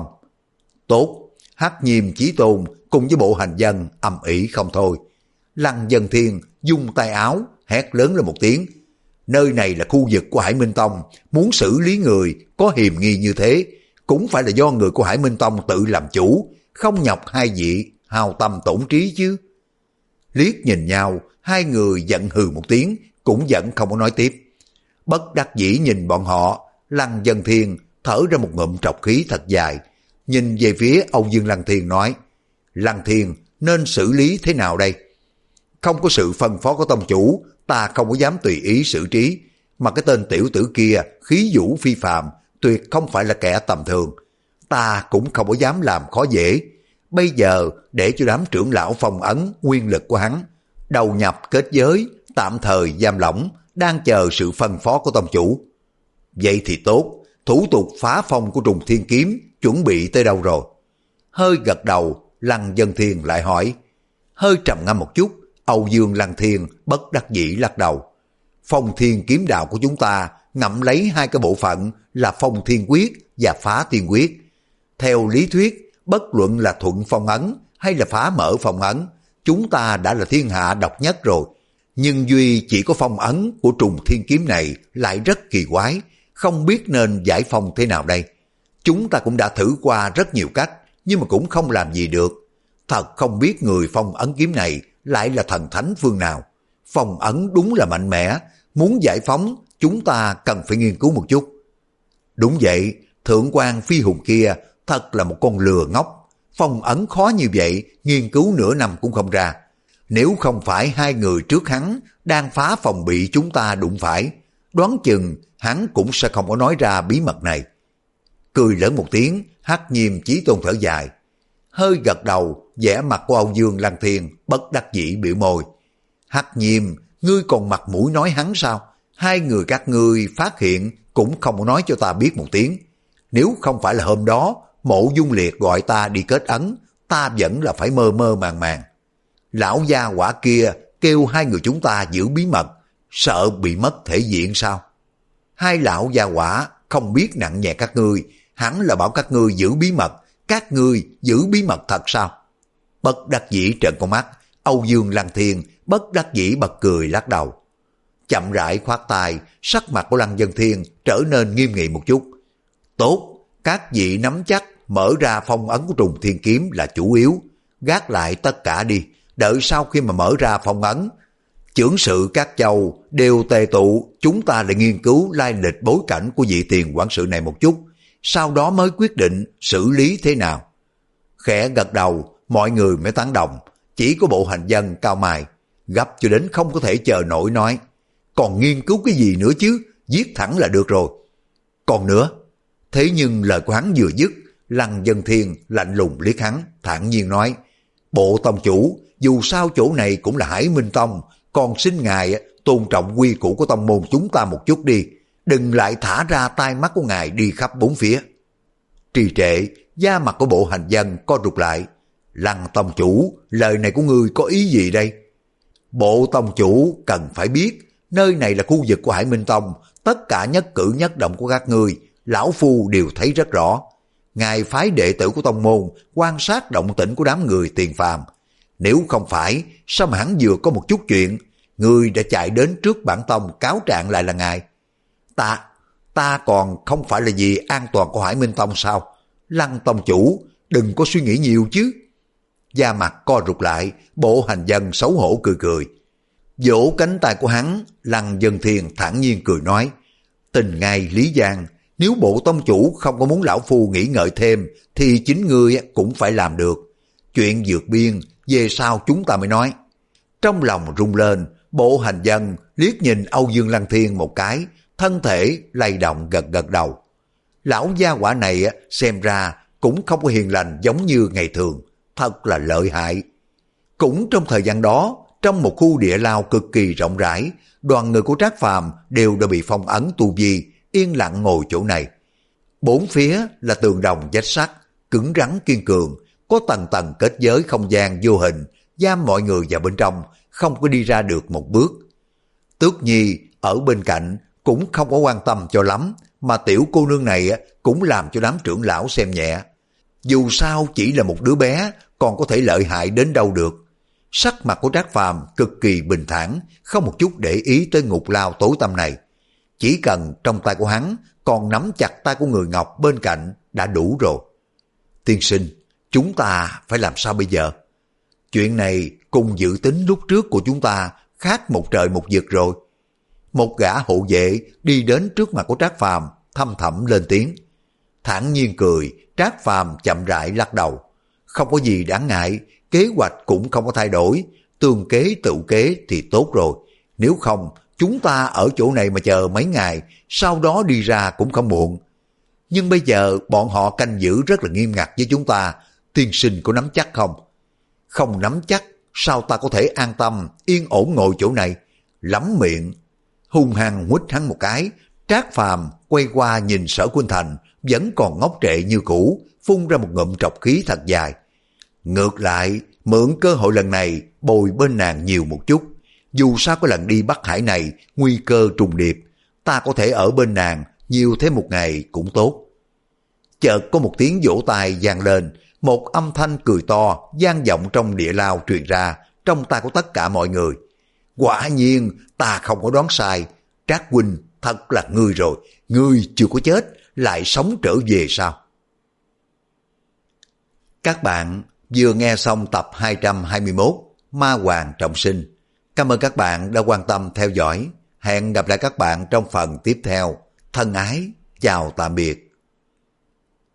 Tốt, Hắc Nhiêm Chí Tôn cùng với bộ hành dân ầm ĩ không thôi. Lăng Vân Thiên dung tay áo, hét lớn lên một tiếng. Nơi này là khu vực của Hải Minh Tông, muốn xử lý người có hiềm nghi như thế, cũng phải là do người của Hải Minh Tông tự làm chủ, không nhọc hai vị hao tâm tổn trí chứ. Liếc nhìn nhau, hai người giận hừ một tiếng, cũng vẫn không có nói tiếp. Bất đắc dĩ nhìn bọn họ, Lăng Vân Thiên thở ra một ngụm trọc khí thật dài, nhìn về phía Âu Dương Lăng Thiên nói, Lăng Thiên nên xử lý thế nào đây? Không có sự phân phó của tông chủ, ta không có dám tùy ý xử trí, mà cái tên tiểu tử kia khí vũ phi phàm, tuyệt không phải là kẻ tầm thường. Ta cũng không có dám làm khó dễ. Bây giờ để cho đám trưởng lão phong ấn nguyên lực của hắn, đầu nhập kết giới, tạm thời giam lỏng, đang chờ sự phân phó của tông chủ. Vậy thì tốt, thủ tục phá phong của Trùng Thiên Kiếm chuẩn bị tới đâu rồi? Hơi gật đầu, Lăng Vân Thiên lại hỏi. Hơi trầm ngâm một chút, Âu Dương Lăng Thiên bất đắc dĩ lắc đầu. Phong Thiên Kiếm đạo của chúng ta ngậm lấy hai cái bộ phận là Phong Thiên Quyết và Phá Thiên Quyết. Theo lý thuyết, bất luận là thuận phong ấn hay là phá mở phong ấn, chúng ta đã là thiên hạ độc nhất rồi. Nhưng duy chỉ có phong ấn của Trùng Thiên Kiếm này lại rất kỳ quái, không biết nên giải phong thế nào đây. Chúng ta cũng đã thử qua rất nhiều cách, nhưng mà cũng không làm gì được. Thật không biết người phong ấn kiếm này lại là thần thánh phương nào. Phong ấn đúng là mạnh mẽ, muốn giải phóng chúng ta cần phải nghiên cứu một chút. Đúng vậy, thượng quan phi hùng kia thật là một con lừa ngốc. Phong ấn khó như vậy, nghiên cứu nửa năm cũng không ra. Nếu không phải hai người trước hắn đang phá phòng bị chúng ta đụng phải, đoán chừng hắn cũng sẽ không có nói ra bí mật này. Cười lớn một tiếng, Hắc Nhiêm Chí Tôn thở dài. Hơi gật đầu, vẻ mặt của Âu Dương Lăng Thiên bất đắc dĩ biểu môi. Hắc Nhiêm, ngươi còn mặt mũi nói hắn sao? Hai người các ngươi phát hiện cũng không có nói cho ta biết một tiếng. Nếu không phải là hôm đó Mộ Dung Liệt gọi ta đi kết ấn, ta vẫn là phải mơ mơ màng màng. Lão gia quả kia kêu hai người chúng ta giữ bí mật, sợ bị mất thể diện sao? Hai lão gia quả không biết nặng nhẹ các ngươi, hắn là bảo các ngươi giữ bí mật, các ngươi giữ bí mật thật sao? Bất đắc dĩ trợn con mắt, Âu Dương Lăng Thiên bất đắc dĩ bật cười lắc đầu. Chậm rãi khoát tay, sắc mặt của Lăng Vân Thiên trở nên nghiêm nghị một chút. Tốt, các vị nắm chắc mở ra phong ấn của Trùng Thiên Kiếm là chủ yếu, gác lại tất cả đi, đợi sau khi mà mở ra phong ấn, chưởng sự các châu đều tề tụ, chúng ta lại nghiên cứu lai lịch bối cảnh của vị tiền quản sự này một chút, sau đó mới quyết định xử lý thế nào. Khẽ gật đầu, mọi người mới tán đồng, chỉ có bộ hành dân cao mày, gấp cho đến không có thể chờ nổi nói, còn nghiên cứu cái gì nữa chứ, giết thẳng là được rồi. Còn nữa, thế nhưng lời của hắn vừa dứt, Lăng Vân Thiên lạnh lùng liếc hắn, thản nhiên nói, bộ tông chủ, dù sao chỗ này cũng là Hải Minh Tông, còn xin ngài tôn trọng quy củ của tông môn chúng ta một chút đi, đừng lại thả ra tai mắt của ngài đi khắp bốn phía. Trì trệ, da mặt của bộ hành dân co rụt lại. Lăng tông chủ, lời này của ngươi có ý gì đây? Bộ tông chủ cần phải biết, nơi này là khu vực của Hải Minh Tông, tất cả nhất cử nhất động của các ngươi, lão phu đều thấy rất rõ. Ngài phái đệ tử của tông môn quan sát động tĩnh của đám người tiền phàm. Nếu không phải, sao mà hắn vừa có một chút chuyện, ngươi đã chạy đến trước bản tông cáo trạng lại là ngài. Ta, ta còn không phải là vì an toàn của Hải Minh Tông sao? Lăng tông chủ, đừng có suy nghĩ nhiều chứ. Da mặt co rụt lại, bộ hành dân xấu hổ cười cười. Vỗ cánh tay của hắn, Lăng Vân Thiên thản nhiên cười nói, tình ngay Lý Giang, nếu bộ tông chủ không có muốn lão phu nghĩ ngợi thêm, thì chính ngươi cũng phải làm được. Chuyện vượt biên, về sau chúng ta mới nói. Trong lòng rung lên, bộ hành dân liếc nhìn Âu Dương Lăng Thiên một cái, thân thể lay động gật gật đầu. Lão gia quả này xem ra cũng không có hiền lành giống như ngày thường, thật là lợi hại. Cũng trong thời gian đó, trong một khu địa lao cực kỳ rộng rãi, đoàn người của Trác Phàm đều đã bị phong ấn tu vi, yên lặng ngồi chỗ này. Bốn phía là tường đồng vách sắt, cứng rắn kiên cường, có tầng tầng kết giới không gian vô hình, giam mọi người vào bên trong, không có đi ra được một bước. Tước Nhi ở bên cạnh cũng không có quan tâm cho lắm, mà tiểu cô nương này cũng làm cho đám trưởng lão xem nhẹ. Dù sao chỉ là một đứa bé, còn có thể lợi hại đến đâu được. Sắc mặt của Trác Phàm cực kỳ bình thản, không một chút để ý tới ngục lao tối tăm này. Chỉ cần trong tay của hắn còn nắm chặt tay của người Ngọc bên cạnh đã đủ rồi. Tiên sinh, chúng ta phải làm sao bây giờ? Chuyện này cùng dự tính lúc trước của chúng ta khác một trời một vực rồi. Một gã hộ vệ đi đến trước mặt của Trác Phàm thâm thẳm lên tiếng. Thản nhiên cười, Trác Phàm chậm rãi lắc đầu. Không có gì đáng ngại, kế hoạch cũng không có thay đổi, tương kế tự kế thì tốt rồi. Nếu không, chúng ta ở chỗ này mà chờ mấy ngày, sau đó đi ra cũng không muộn. Nhưng bây giờ bọn họ canh giữ rất là nghiêm ngặt với chúng ta, tiên sinh có nắm chắc không? Không nắm chắc, sao ta có thể an tâm, yên ổn ngồi chỗ này? Lắm miệng, hung hăng huýt hắn một cái. Trác Phàm quay qua nhìn Sở Khuynh Thành, vẫn còn ngốc trệ như cũ, phun ra một ngụm trọc khí thật dài. Ngược lại, mượn cơ hội lần này bồi bên nàng nhiều một chút. Dù sao cái lần đi Bắc Hải này nguy cơ trùng điệp, ta có thể ở bên nàng nhiều thêm một ngày cũng tốt. Chợt có một tiếng vỗ tay vang lên, một âm thanh cười to vang vọng trong địa lao truyền ra, trong tai của tất cả mọi người. Quả nhiên ta không có đoán sai, Trác huynh thật là ngươi rồi, ngươi chưa có chết lại sống trở về sao? Các bạn vừa nghe xong tập hai trăm hai mươi mốt Ma Hoàng Trọng Sinh. Cảm ơn các bạn đã quan tâm theo dõi. Hẹn gặp lại các bạn trong phần tiếp theo. Thân ái, chào tạm biệt.